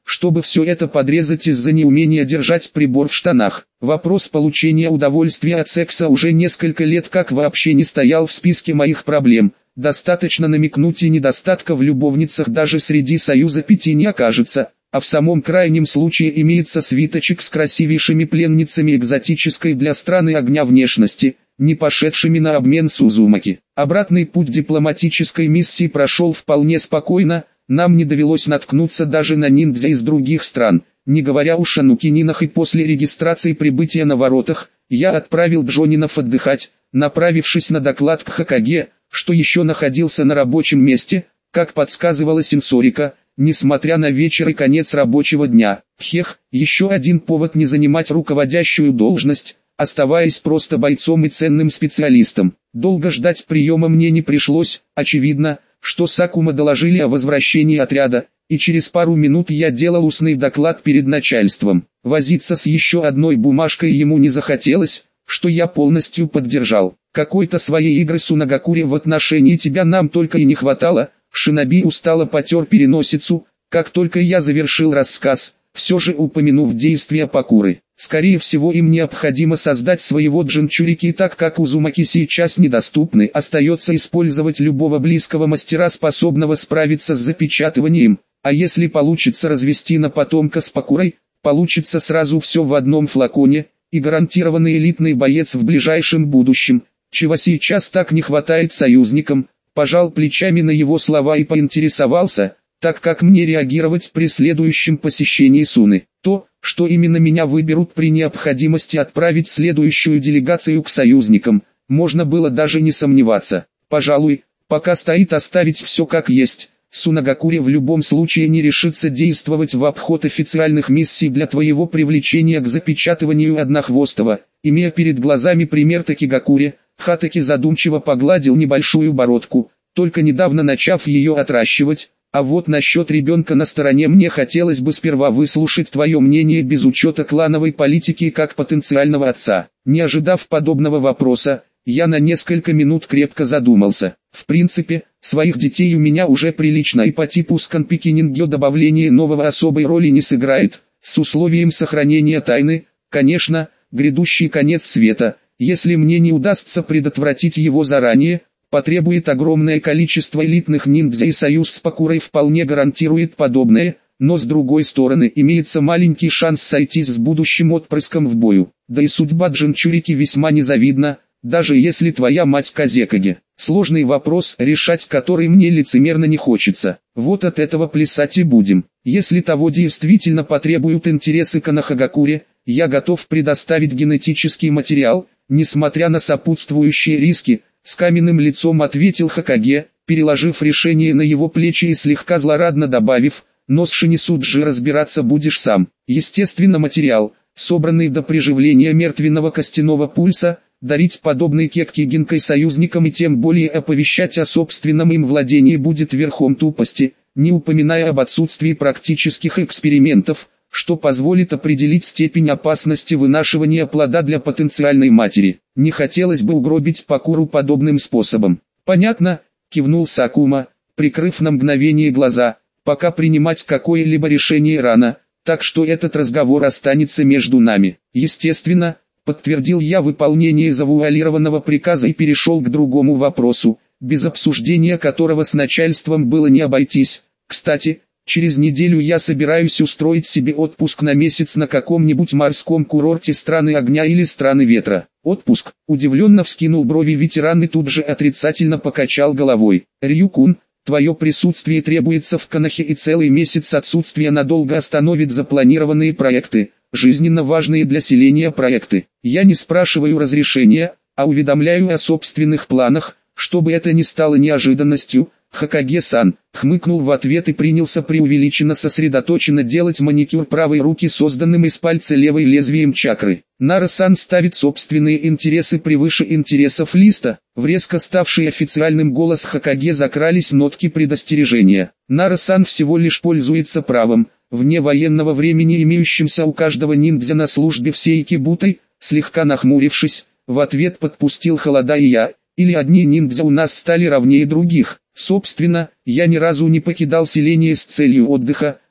чтобы все это подрезать из-за неумения держать прибор в штанах. Вопрос получения удовольствия от секса уже несколько лет как вообще не стоял в списке моих проблем. Достаточно намекнуть, и недостатка в любовницах даже среди союза пяти не окажется, а в самом крайнем случае имеется свиточек с красивейшими пленницами экзотической для страны огня внешности, не пошедшими на обмен с Узумаки. Обратный путь дипломатической миссии прошел вполне спокойно, нам не довелось наткнуться даже на ниндзя из других стран, не говоря уж о нукининах, и после регистрации прибытия на воротах, я отправил Джонинов отдыхать, направившись на доклад к Хокаге, что еще находился на рабочем месте, как подсказывала сенсорика, несмотря на вечер и конец рабочего дня. Хех, еще один повод не занимать руководящую должность, оставаясь просто бойцом и ценным специалистом. Долго ждать приема мне не пришлось, очевидно, что Сакума доложили о возвращении отряда, и через пару минут я делал устный доклад перед начальством. Возиться с еще одной бумажкой ему не захотелось, что я полностью поддержал. Какой-то своей игры Сунагакуре в отношении тебя нам только и не хватало. Шиноби устало потер переносицу, как только я завершил рассказ, все же упомянув действия Пакуры. Скорее всего, им необходимо создать своего джинчурики, так как Узумаки сейчас недоступны. Остается использовать любого близкого мастера, способного справиться с запечатыванием, а если получится развести на потомка с Пакурой, получится сразу все в одном флаконе, и гарантированный элитный боец в ближайшем будущем, чего сейчас так не хватает союзникам. Пожал плечами на его слова и поинтересовался, так как мне реагировать при следующем посещении Суны. То, что именно меня выберут при необходимости отправить следующую делегацию к союзникам, можно было даже не сомневаться. Пожалуй, пока стоит оставить все как есть. Сунагакуре в любом случае не решится действовать в обход официальных миссий для твоего привлечения к запечатыванию Однохвостого. Имея перед глазами пример Такигакуре, Хатаки задумчиво погладил небольшую бородку, только недавно начав ее отращивать. А вот насчет ребенка на стороне мне хотелось бы сперва выслушать твое мнение без учета клановой политики как потенциального отца. Не ожидав подобного вопроса, я на несколько минут крепко задумался. В принципе, своих детей у меня уже прилично, и по типу Сканпики Нингё добавление нового особой роли не сыграет, с условием сохранения тайны, конечно, грядущий конец света. Если мне не удастся предотвратить его заранее, потребует огромное количество элитных ниндзя, и союз с Пакурой вполне гарантирует подобное, но с другой стороны имеется маленький шанс сойтись с будущим отпрыском в бою. Да и судьба джинчурики весьма незавидна, даже если твоя мать Казекаге. Сложный вопрос, решать который мне лицемерно не хочется. Вот от этого плясать и будем. Если того действительно потребуют интересы Канахагакуре, я готов предоставить генетический материал, несмотря на сопутствующие риски, с каменным лицом ответил Хокаге, переложив решение на его плечи и слегка злорадно добавив, но с Шинисуджи разбираться будешь сам. Естественно, материал, собранный до приживления мертвенного костяного пульса, дарить подобный кекки гинкой союзникам и тем более оповещать о собственном им владении будет верхом тупости, не упоминая об отсутствии практических экспериментов, что позволит определить степень опасности вынашивания плода для потенциальной матери. Не хотелось бы угробить Пакуру подобным способом. Понятно, кивнул Сакума, прикрыв на мгновение глаза, пока принимать какое-либо решение рано, так что этот разговор останется между нами. Естественно, подтвердил я выполнение завуалированного приказа и перешел к другому вопросу, без обсуждения которого с начальством было не обойтись. Кстати, через неделю я собираюсь устроить себе отпуск на месяц на каком-нибудь морском курорте страны огня или страны ветра. Отпуск? Удивленно вскинул брови ветеран и тут же отрицательно покачал головой. Рyu-кун, твое присутствие требуется в Канахе, и целый месяц отсутствия надолго остановит запланированные проекты, жизненно важные для селения проекты. Я не спрашиваю разрешения, а уведомляю о собственных планах, чтобы это не стало неожиданностью. Хокаге-сан хмыкнул в ответ и принялся преувеличенно сосредоточенно делать маникюр правой руки созданным из пальца левой лезвием чакры. Нара-сан ставит собственные интересы превыше интересов листа. В резко ставший официальным голос Хокаге закрались нотки предостережения. Нара-сан всего лишь пользуется правом, вне военного времени, имеющимся у каждого ниндзя на службе в Сейкибутой. Слегка нахмурившись, в ответ подпустил холода и я. Или одни ниндзя у нас стали равнее других. Собственно, я ни разу не покидал селение с целью отдыха,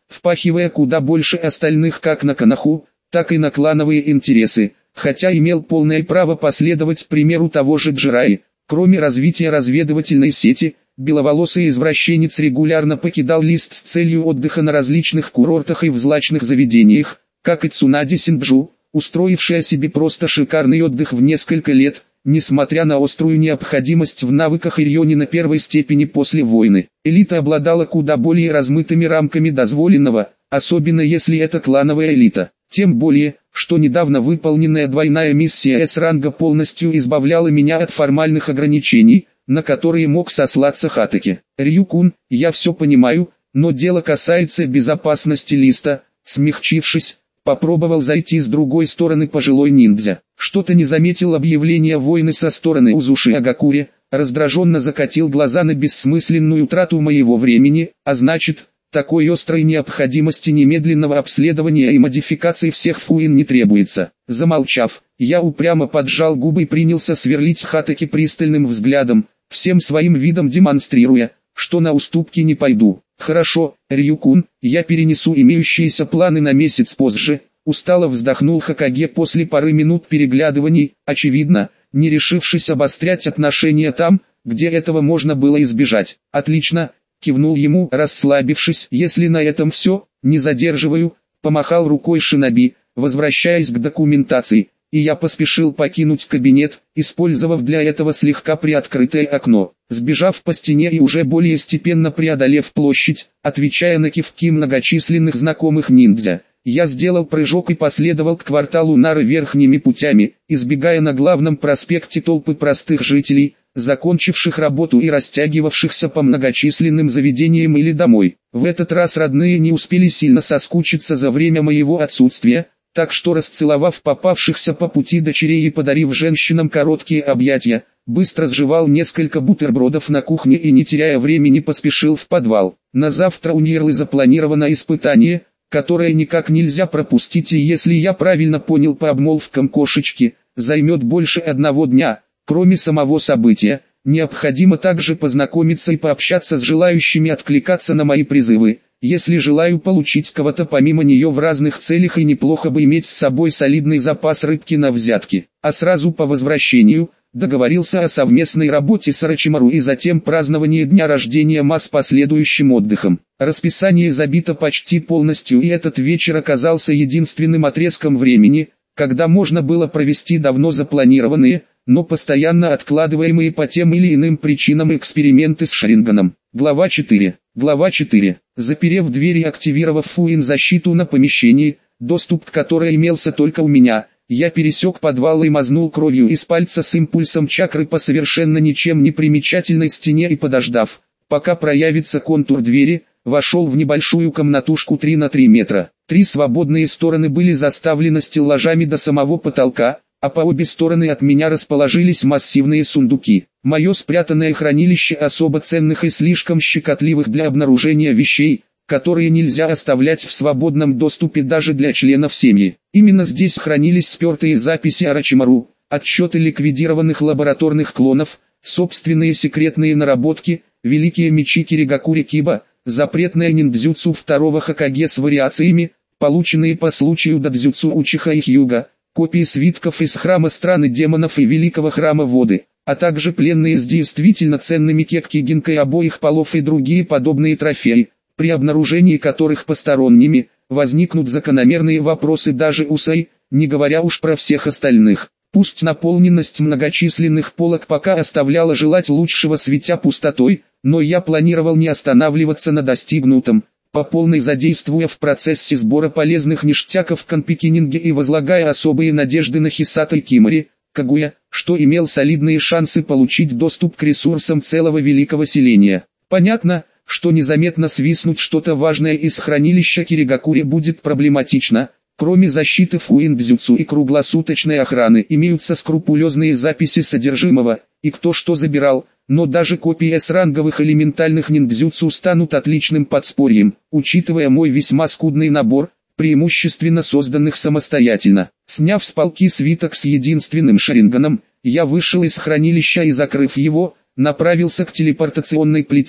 впахивая куда больше остальных как на Коноху, так и на клановые интересы, хотя имел полное право последовать примеру того же Джираи. Кроме развития разведывательной сети, беловолосый извращенец регулярно покидал Лист с целью отдыха на различных курортах и в злачных заведениях, как и Цунади Синджу, устроившая себе просто шикарный отдых в несколько лет, несмотря на острую необходимость в навыках Ирьони на первой степени после войны. Элита обладала куда более размытыми рамками дозволенного, особенно если это клановая элита. Тем более, что недавно выполненная двойная миссия С-ранга полностью избавляла меня от формальных ограничений, на которые мог сослаться Хатаки. Рью-кун, я все понимаю, но дело касается безопасности Листа. Смягчившись, попробовал зайти с другой стороны пожилой ниндзя. Что-то не заметил объявления войны со стороны Узуши Агакури, раздраженно закатил глаза на бессмысленную трату моего времени, а значит, такой острой необходимости немедленного обследования и модификации всех фуин не требуется. Замолчав, я упрямо поджал губы и принялся сверлить Хатаки пристальным взглядом, всем своим видом демонстрируя, что на уступки не пойду. «Хорошо, Рью-кун, я перенесу имеющиеся планы на месяц позже», устало вздохнул Хокаге после пары минут переглядываний, очевидно, не решившись обострять отношения там, где этого можно было избежать. «Отлично», кивнул ему, расслабившись. «Если на этом все, не задерживаю», помахал рукой шиноби, возвращаясь к документации, и я поспешил покинуть кабинет, использовав для этого слегка приоткрытое окно. Сбежав по стене и уже более степенно преодолев площадь, отвечая на кивки многочисленных знакомых ниндзя, я сделал прыжок и последовал к кварталу Нары верхними путями, избегая на главном проспекте толпы простых жителей, закончивших работу и растягивавшихся по многочисленным заведениям или домой. В этот раз родные не успели сильно соскучиться за время моего отсутствия, так что, расцеловав попавшихся по пути дочерей и подарив женщинам короткие объятия, быстро сживал несколько бутербродов на кухне и, не теряя времени, поспешил в подвал. На завтра у Нирлы запланировано испытание, которое никак нельзя пропустить, и если я правильно понял по обмолвкам кошечки, займет больше одного дня. Кроме самого события, необходимо также познакомиться и пообщаться с желающими откликаться на мои призывы. Если желаю получить кого-то помимо нее в разных целях, и неплохо бы иметь с собой солидный запас рыбки на взятки. А сразу по возвращению, договорился о совместной работе с Орочимару и затем праздновании дня рождения Ма с последующим отдыхом. Расписание забито почти полностью, и этот вечер оказался единственным отрезком времени, когда можно было провести давно запланированные, но постоянно откладываемые по тем или иным причинам эксперименты с Шаринганом. Глава четыре. Глава четыре. Заперев дверь и активировав фуин защиту на помещении, доступ к которой имелся только у меня, я пересек подвал и мазнул кровью из пальца с импульсом чакры по совершенно ничем не примечательной стене и, подождав, пока проявится контур двери, вошел в небольшую комнатушку три на три метра. Три свободные стороны были заставлены стеллажами до самого потолка, а по обе стороны от меня расположились массивные сундуки. Мое спрятанное хранилище особо ценных и слишком щекотливых для обнаружения вещей, которые нельзя оставлять в свободном доступе даже для членов семьи. Именно здесь хранились спертые записи Орочимару, отчеты ликвидированных лабораторных клонов, собственные секретные наработки, великие мечи Киригакури Киба, запретное ниндзюцу второго Хокаге с вариациями, полученные по случаю дадзюцу Учиха и Хьюга, копии свитков из храма страны демонов и великого храма воды, а также пленные с действительно ценными кекки гинкой обоих полов и другие подобные трофеи, при обнаружении которых посторонними, возникнут закономерные вопросы даже у Сай, не говоря уж про всех остальных. Пусть наполненность многочисленных полок пока оставляла желать лучшего, светя пустотой, но я планировал не останавливаться на достигнутом, по полной задействуя в процессе сбора полезных ништяков Конпекининге и возлагая особые надежды на Хисата и Кимари, Кагуя, что имел солидные шансы получить доступ к ресурсам целого великого селения. Понятно, что незаметно свистнуть что-то важное из хранилища Киригакури будет проблематично. Кроме защиты фуин-дзюцу и круглосуточной охраны имеются скрупулезные записи содержимого, и кто что забирал, но даже копии эс-ранговых элементальных ниндзюцу станут отличным подспорьем, учитывая мой весьма скудный набор, преимущественно созданных самостоятельно. Сняв с полки свиток с единственным шаринганом, я вышел из хранилища и, закрыв его, направился к телепортационной плите,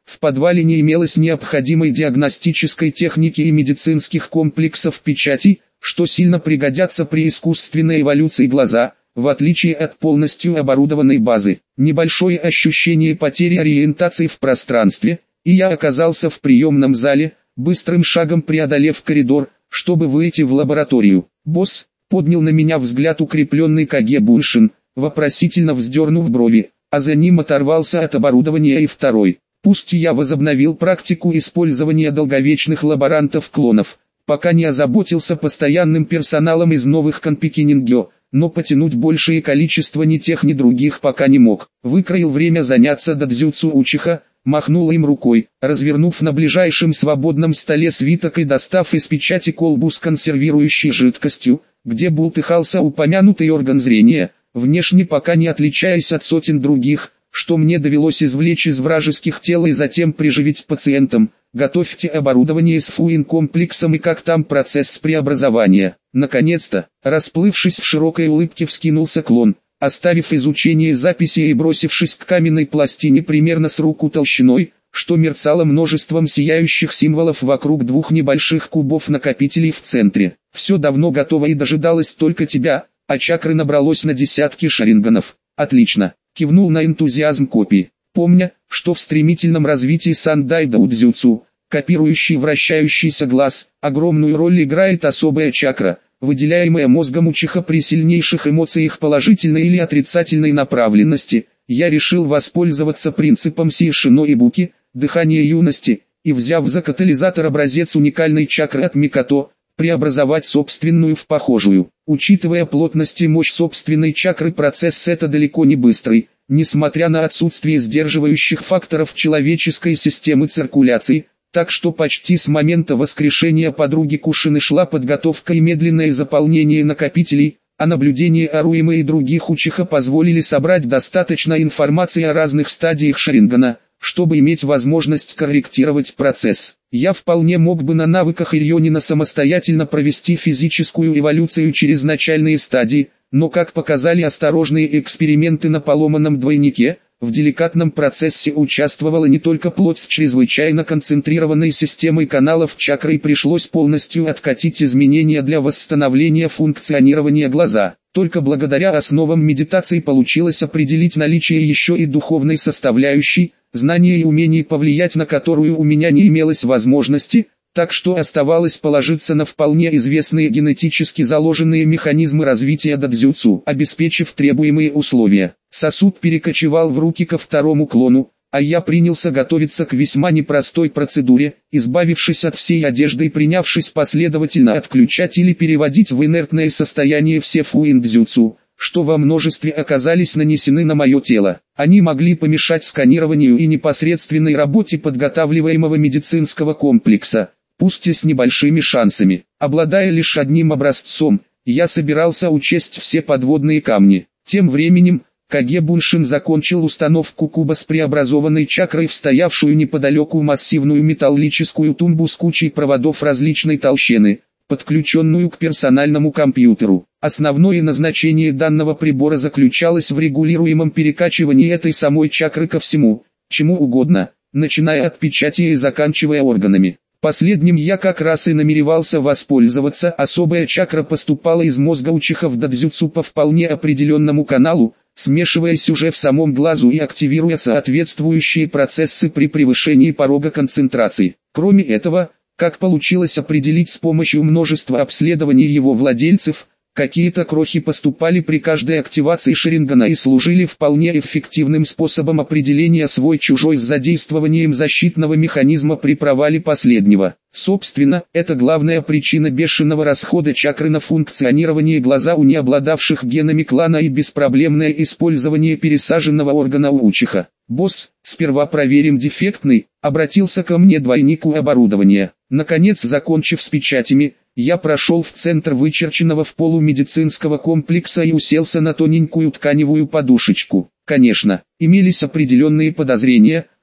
В подвале не имелось необходимой диагностической техники и медицинских комплексов печати, что сильно пригодятся при искусственной эволюции глаза, в отличие от полностью оборудованной базы. Небольшое ощущение потери ориентации в пространстве, и я оказался в приемном зале, быстрым шагом преодолев коридор, чтобы выйти в лабораторию. «Босс», — поднял на меня взгляд укрепленный Каге Буншин, вопросительно вздернув брови, а за ним оторвался от оборудования и второй. Пусть я возобновил практику использования долговечных лаборантов-клонов, пока не озаботился постоянным персоналом из новых Конпекинингё, но потянуть большее количество ни тех ни других пока не мог. Выкроил время заняться додзюцу Учиха, махнул им рукой, развернув на ближайшем свободном столе свиток и достав из печати колбу с консервирующей жидкостью, где бултыхался упомянутый орган зрения, внешне пока не отличаясь от сотен других, что мне довелось извлечь из вражеских тел и затем приживить пациентам. Готовьте оборудование с фуин-комплексом и как там процесс преобразования. Наконец-то, расплывшись в широкой улыбке, вскинулся клон, оставив изучение записи и бросившись к каменной пластине примерно с руку толщиной, что мерцало множеством сияющих символов вокруг двух небольших кубов-накопителей в центре. Все давно готово и дожидалось только тебя, а чакры набралось на десятки шаринганов. Отлично, кивнул на энтузиазм копии, помня, что в стремительном развитии сандай даудзюцу, копирующий вращающийся глаз, огромную роль играет особая чакра, выделяемая мозгом Учиха при сильнейших эмоциях положительной или отрицательной направленности. Я решил воспользоваться принципом Сишино и Буки, дыхание юности, и взяв за катализатор образец уникальной чакры от Микото, преобразовать собственную в похожую. Учитывая плотность и мощь собственной чакры, процесс это далеко не быстрый, несмотря на отсутствие сдерживающих факторов человеческой системы циркуляции, так что почти с момента воскрешения подруги Кушины шла подготовка и медленное заполнение накопителей, а наблюдение Аруимы и других Учиха позволили собрать достаточно информации о разных стадиях Шарингана, чтобы иметь возможность корректировать процесс. Я вполне мог бы на навыках Ирьонина самостоятельно провести физическую эволюцию через начальные стадии, но как показали осторожные эксперименты на поломанном двойнике, в деликатном процессе участвовала не только плоть с чрезвычайно концентрированной системой каналов чакры, и пришлось полностью откатить изменения для восстановления функционирования глаза. Только благодаря основам медитации получилось определить наличие еще и духовной составляющей, знания и умений, повлиять на которую у меня не имелось возможности, так что оставалось положиться на вполне известные генетически заложенные механизмы развития додзюцу, обеспечив требуемые условия. Сосуд перекочевал в руки ко второму клону, а я принялся готовиться к весьма непростой процедуре, избавившись от всей одежды и принявшись последовательно отключать или переводить в инертное состояние все фуин-дзюцу, что во множестве оказались нанесены на мое тело. Они могли помешать сканированию и непосредственной работе подготавливаемого медицинского комплекса, пусть и с небольшими шансами. Обладая лишь одним образцом, я собирался учесть все подводные камни. Тем временем, Каге Буншин закончил установку куба с преобразованной чакрой в стоявшую неподалеку массивную металлическую тумбу с кучей проводов различной толщины, подключенную к персональному компьютеру. Основное назначение данного прибора заключалось в регулируемом перекачивании этой самой чакры ко всему, чему угодно, начиная от печати и заканчивая органами. Последним я как раз и намеревался воспользоваться. Особая чакра поступала из мозга Учиха в додзюцу по вполне определенному каналу, смешиваясь уже в самом глазу и активируя соответствующие процессы при превышении порога концентрации. Кроме этого, как получилось определить с помощью множества обследований его владельцев, какие-то крохи поступали при каждой активации Шарингана и служили вполне эффективным способом определения свой-чужой с задействованием защитного механизма при провале последнего. Собственно, это главная причина бешеного расхода чакры на функционирование глаза у не обладавших генами клана и беспроблемное использование пересаженного органа у Учиха. «Босс, сперва проверим дефектный», — обратился ко мне двойнику оборудования. Наконец, закончив с печатями, я прошел в центр вычерченного в полу медицинского комплекса и уселся на тоненькую тканевую подушечку. Конечно, имелись определенные подозрения,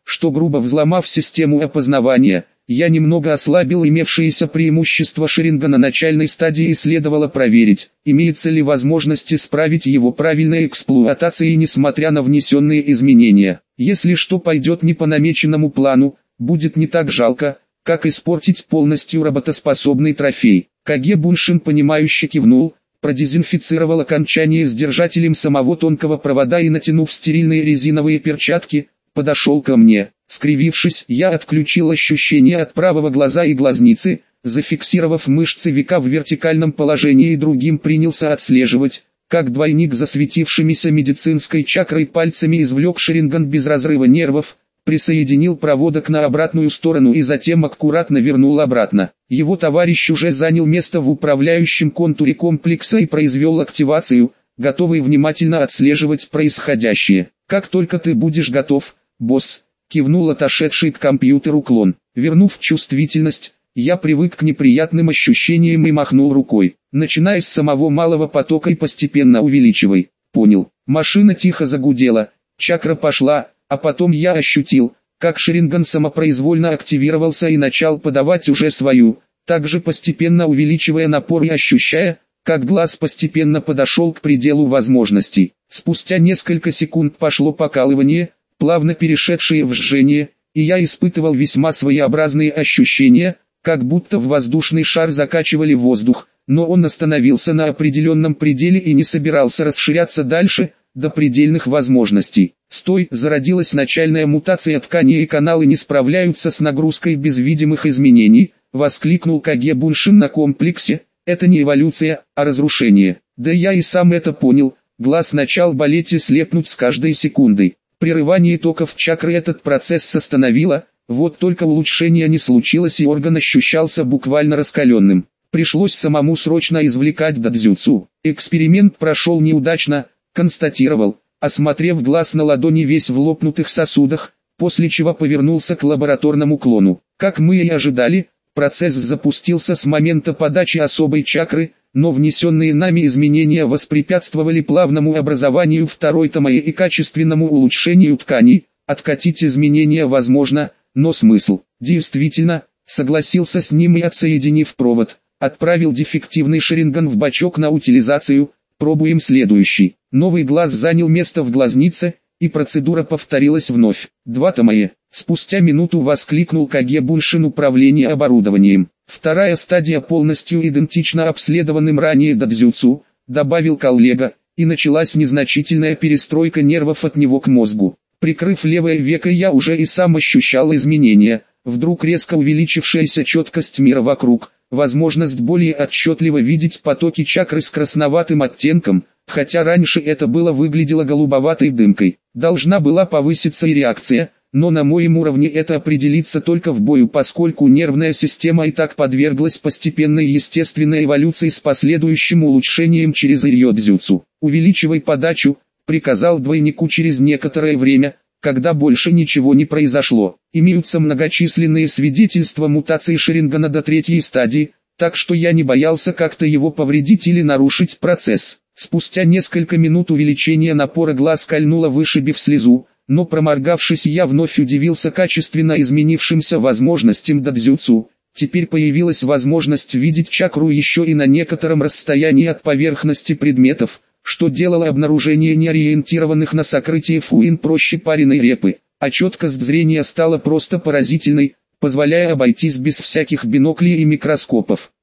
что грубо взломав систему опознавания, я немного ослабил имевшееся преимущество Шеринга на начальной стадии и следовало проверить, имеется ли возможность исправить его правильной эксплуатацией несмотря на внесенные изменения. Если что пойдет не по намеченному плану, будет не так жалко, как испортить полностью работоспособный трофей. Каге Буншин понимающе кивнул, продезинфицировал окончание с держателем самого тонкого провода и, натянув стерильные резиновые перчатки, подошел ко мне. Скривившись, я отключил ощущение от правого глаза и глазницы, зафиксировав мышцы века в вертикальном положении и другим принялся отслеживать, как двойник засветившимися медицинской чакрой пальцами извлек Шеринган без разрыва нервов, присоединил проводок на обратную сторону и затем аккуратно вернул обратно. Его товарищ уже занял место в управляющем контуре комплекса и произвел активацию, готовый внимательно отслеживать происходящее. «Как только ты будешь готов, босс», — кивнул отошедший к компьютеру клон. Вернув чувствительность, я привык к неприятным ощущениям и махнул рукой. Начиная с самого малого потока и постепенно увеличивай. Понял. Машина тихо загудела, чакра пошла, а потом я ощутил, как Шеринган самопроизвольно активировался и начал подавать уже свою, также постепенно увеличивая напор и ощущая, как глаз постепенно подошел к пределу возможностей. Спустя несколько секунд пошло покалывание, плавно перешедшее в жжение, и я испытывал весьма своеобразные ощущения, как будто в воздушный шар закачивали воздух, но он остановился на определенном пределе и не собирался расширяться дальше, до предельных возможностей. «Стой!» Зародилась начальная мутация ткани и каналы не справляются с нагрузкой без видимых изменений, воскликнул Каге Буншин на комплексе. Это не эволюция, а разрушение. Да я и сам это понял, глаз начал болеть и слепнуть с каждой секундой. Прерывание токов чакры этот процесс остановило, вот только улучшения не случилось и орган ощущался буквально раскаленным. Пришлось самому срочно извлекать дадзюцу. Эксперимент прошел неудачно, констатировал, осмотрев глаз на ладони весь в лопнутых сосудах, после чего повернулся к лабораторному клону. Как мы и ожидали, процесс запустился с момента подачи особой чакры, но внесенные нами изменения воспрепятствовали плавному образованию второй тамаи и качественному улучшению тканей. Откатить изменения возможно, но смысл? Действительно, согласился с ним и, отсоединив провод, отправил дефективный Шеринган в бачок на утилизацию. Пробуем следующий. Новый глаз занял место в глазнице, и процедура повторилась вновь. Два тамаи. Спустя минуту воскликнул Каге Буншин управление оборудованием. Вторая стадия полностью идентична обследованным ранее дадзюцу, добавил коллега, и началась незначительная перестройка нервов от него к мозгу. Прикрыв левое веко, я уже и сам ощущал изменения, вдруг резко увеличившаяся четкость мира вокруг, возможность более отчетливо видеть потоки чакры с красноватым оттенком, хотя раньше это было выглядело голубоватой дымкой. Должна была повыситься и реакция, но на моем уровне это определится только в бою, поскольку нервная система и так подверглась постепенной естественной эволюции с последующим улучшением через ирьё-дзюцу. «Увеличивай подачу», — приказал двойнику через некоторое время, когда больше ничего не произошло. Имеются многочисленные свидетельства мутации Шерингана до третьей стадии, так что я не боялся как-то его повредить или нарушить процесс. Спустя несколько минут увеличение напора глаз кольнуло, вышибив слезу, но проморгавшись, я вновь удивился качественно изменившимся возможностям дадзюцу. Теперь появилась возможность видеть чакру еще и на некотором расстоянии от поверхности предметов, что делало обнаружение неориентированных на сокрытие фуин проще пареной репы, а четкость зрения стала просто поразительной, позволяя обойтись без всяких биноклей и микроскопов.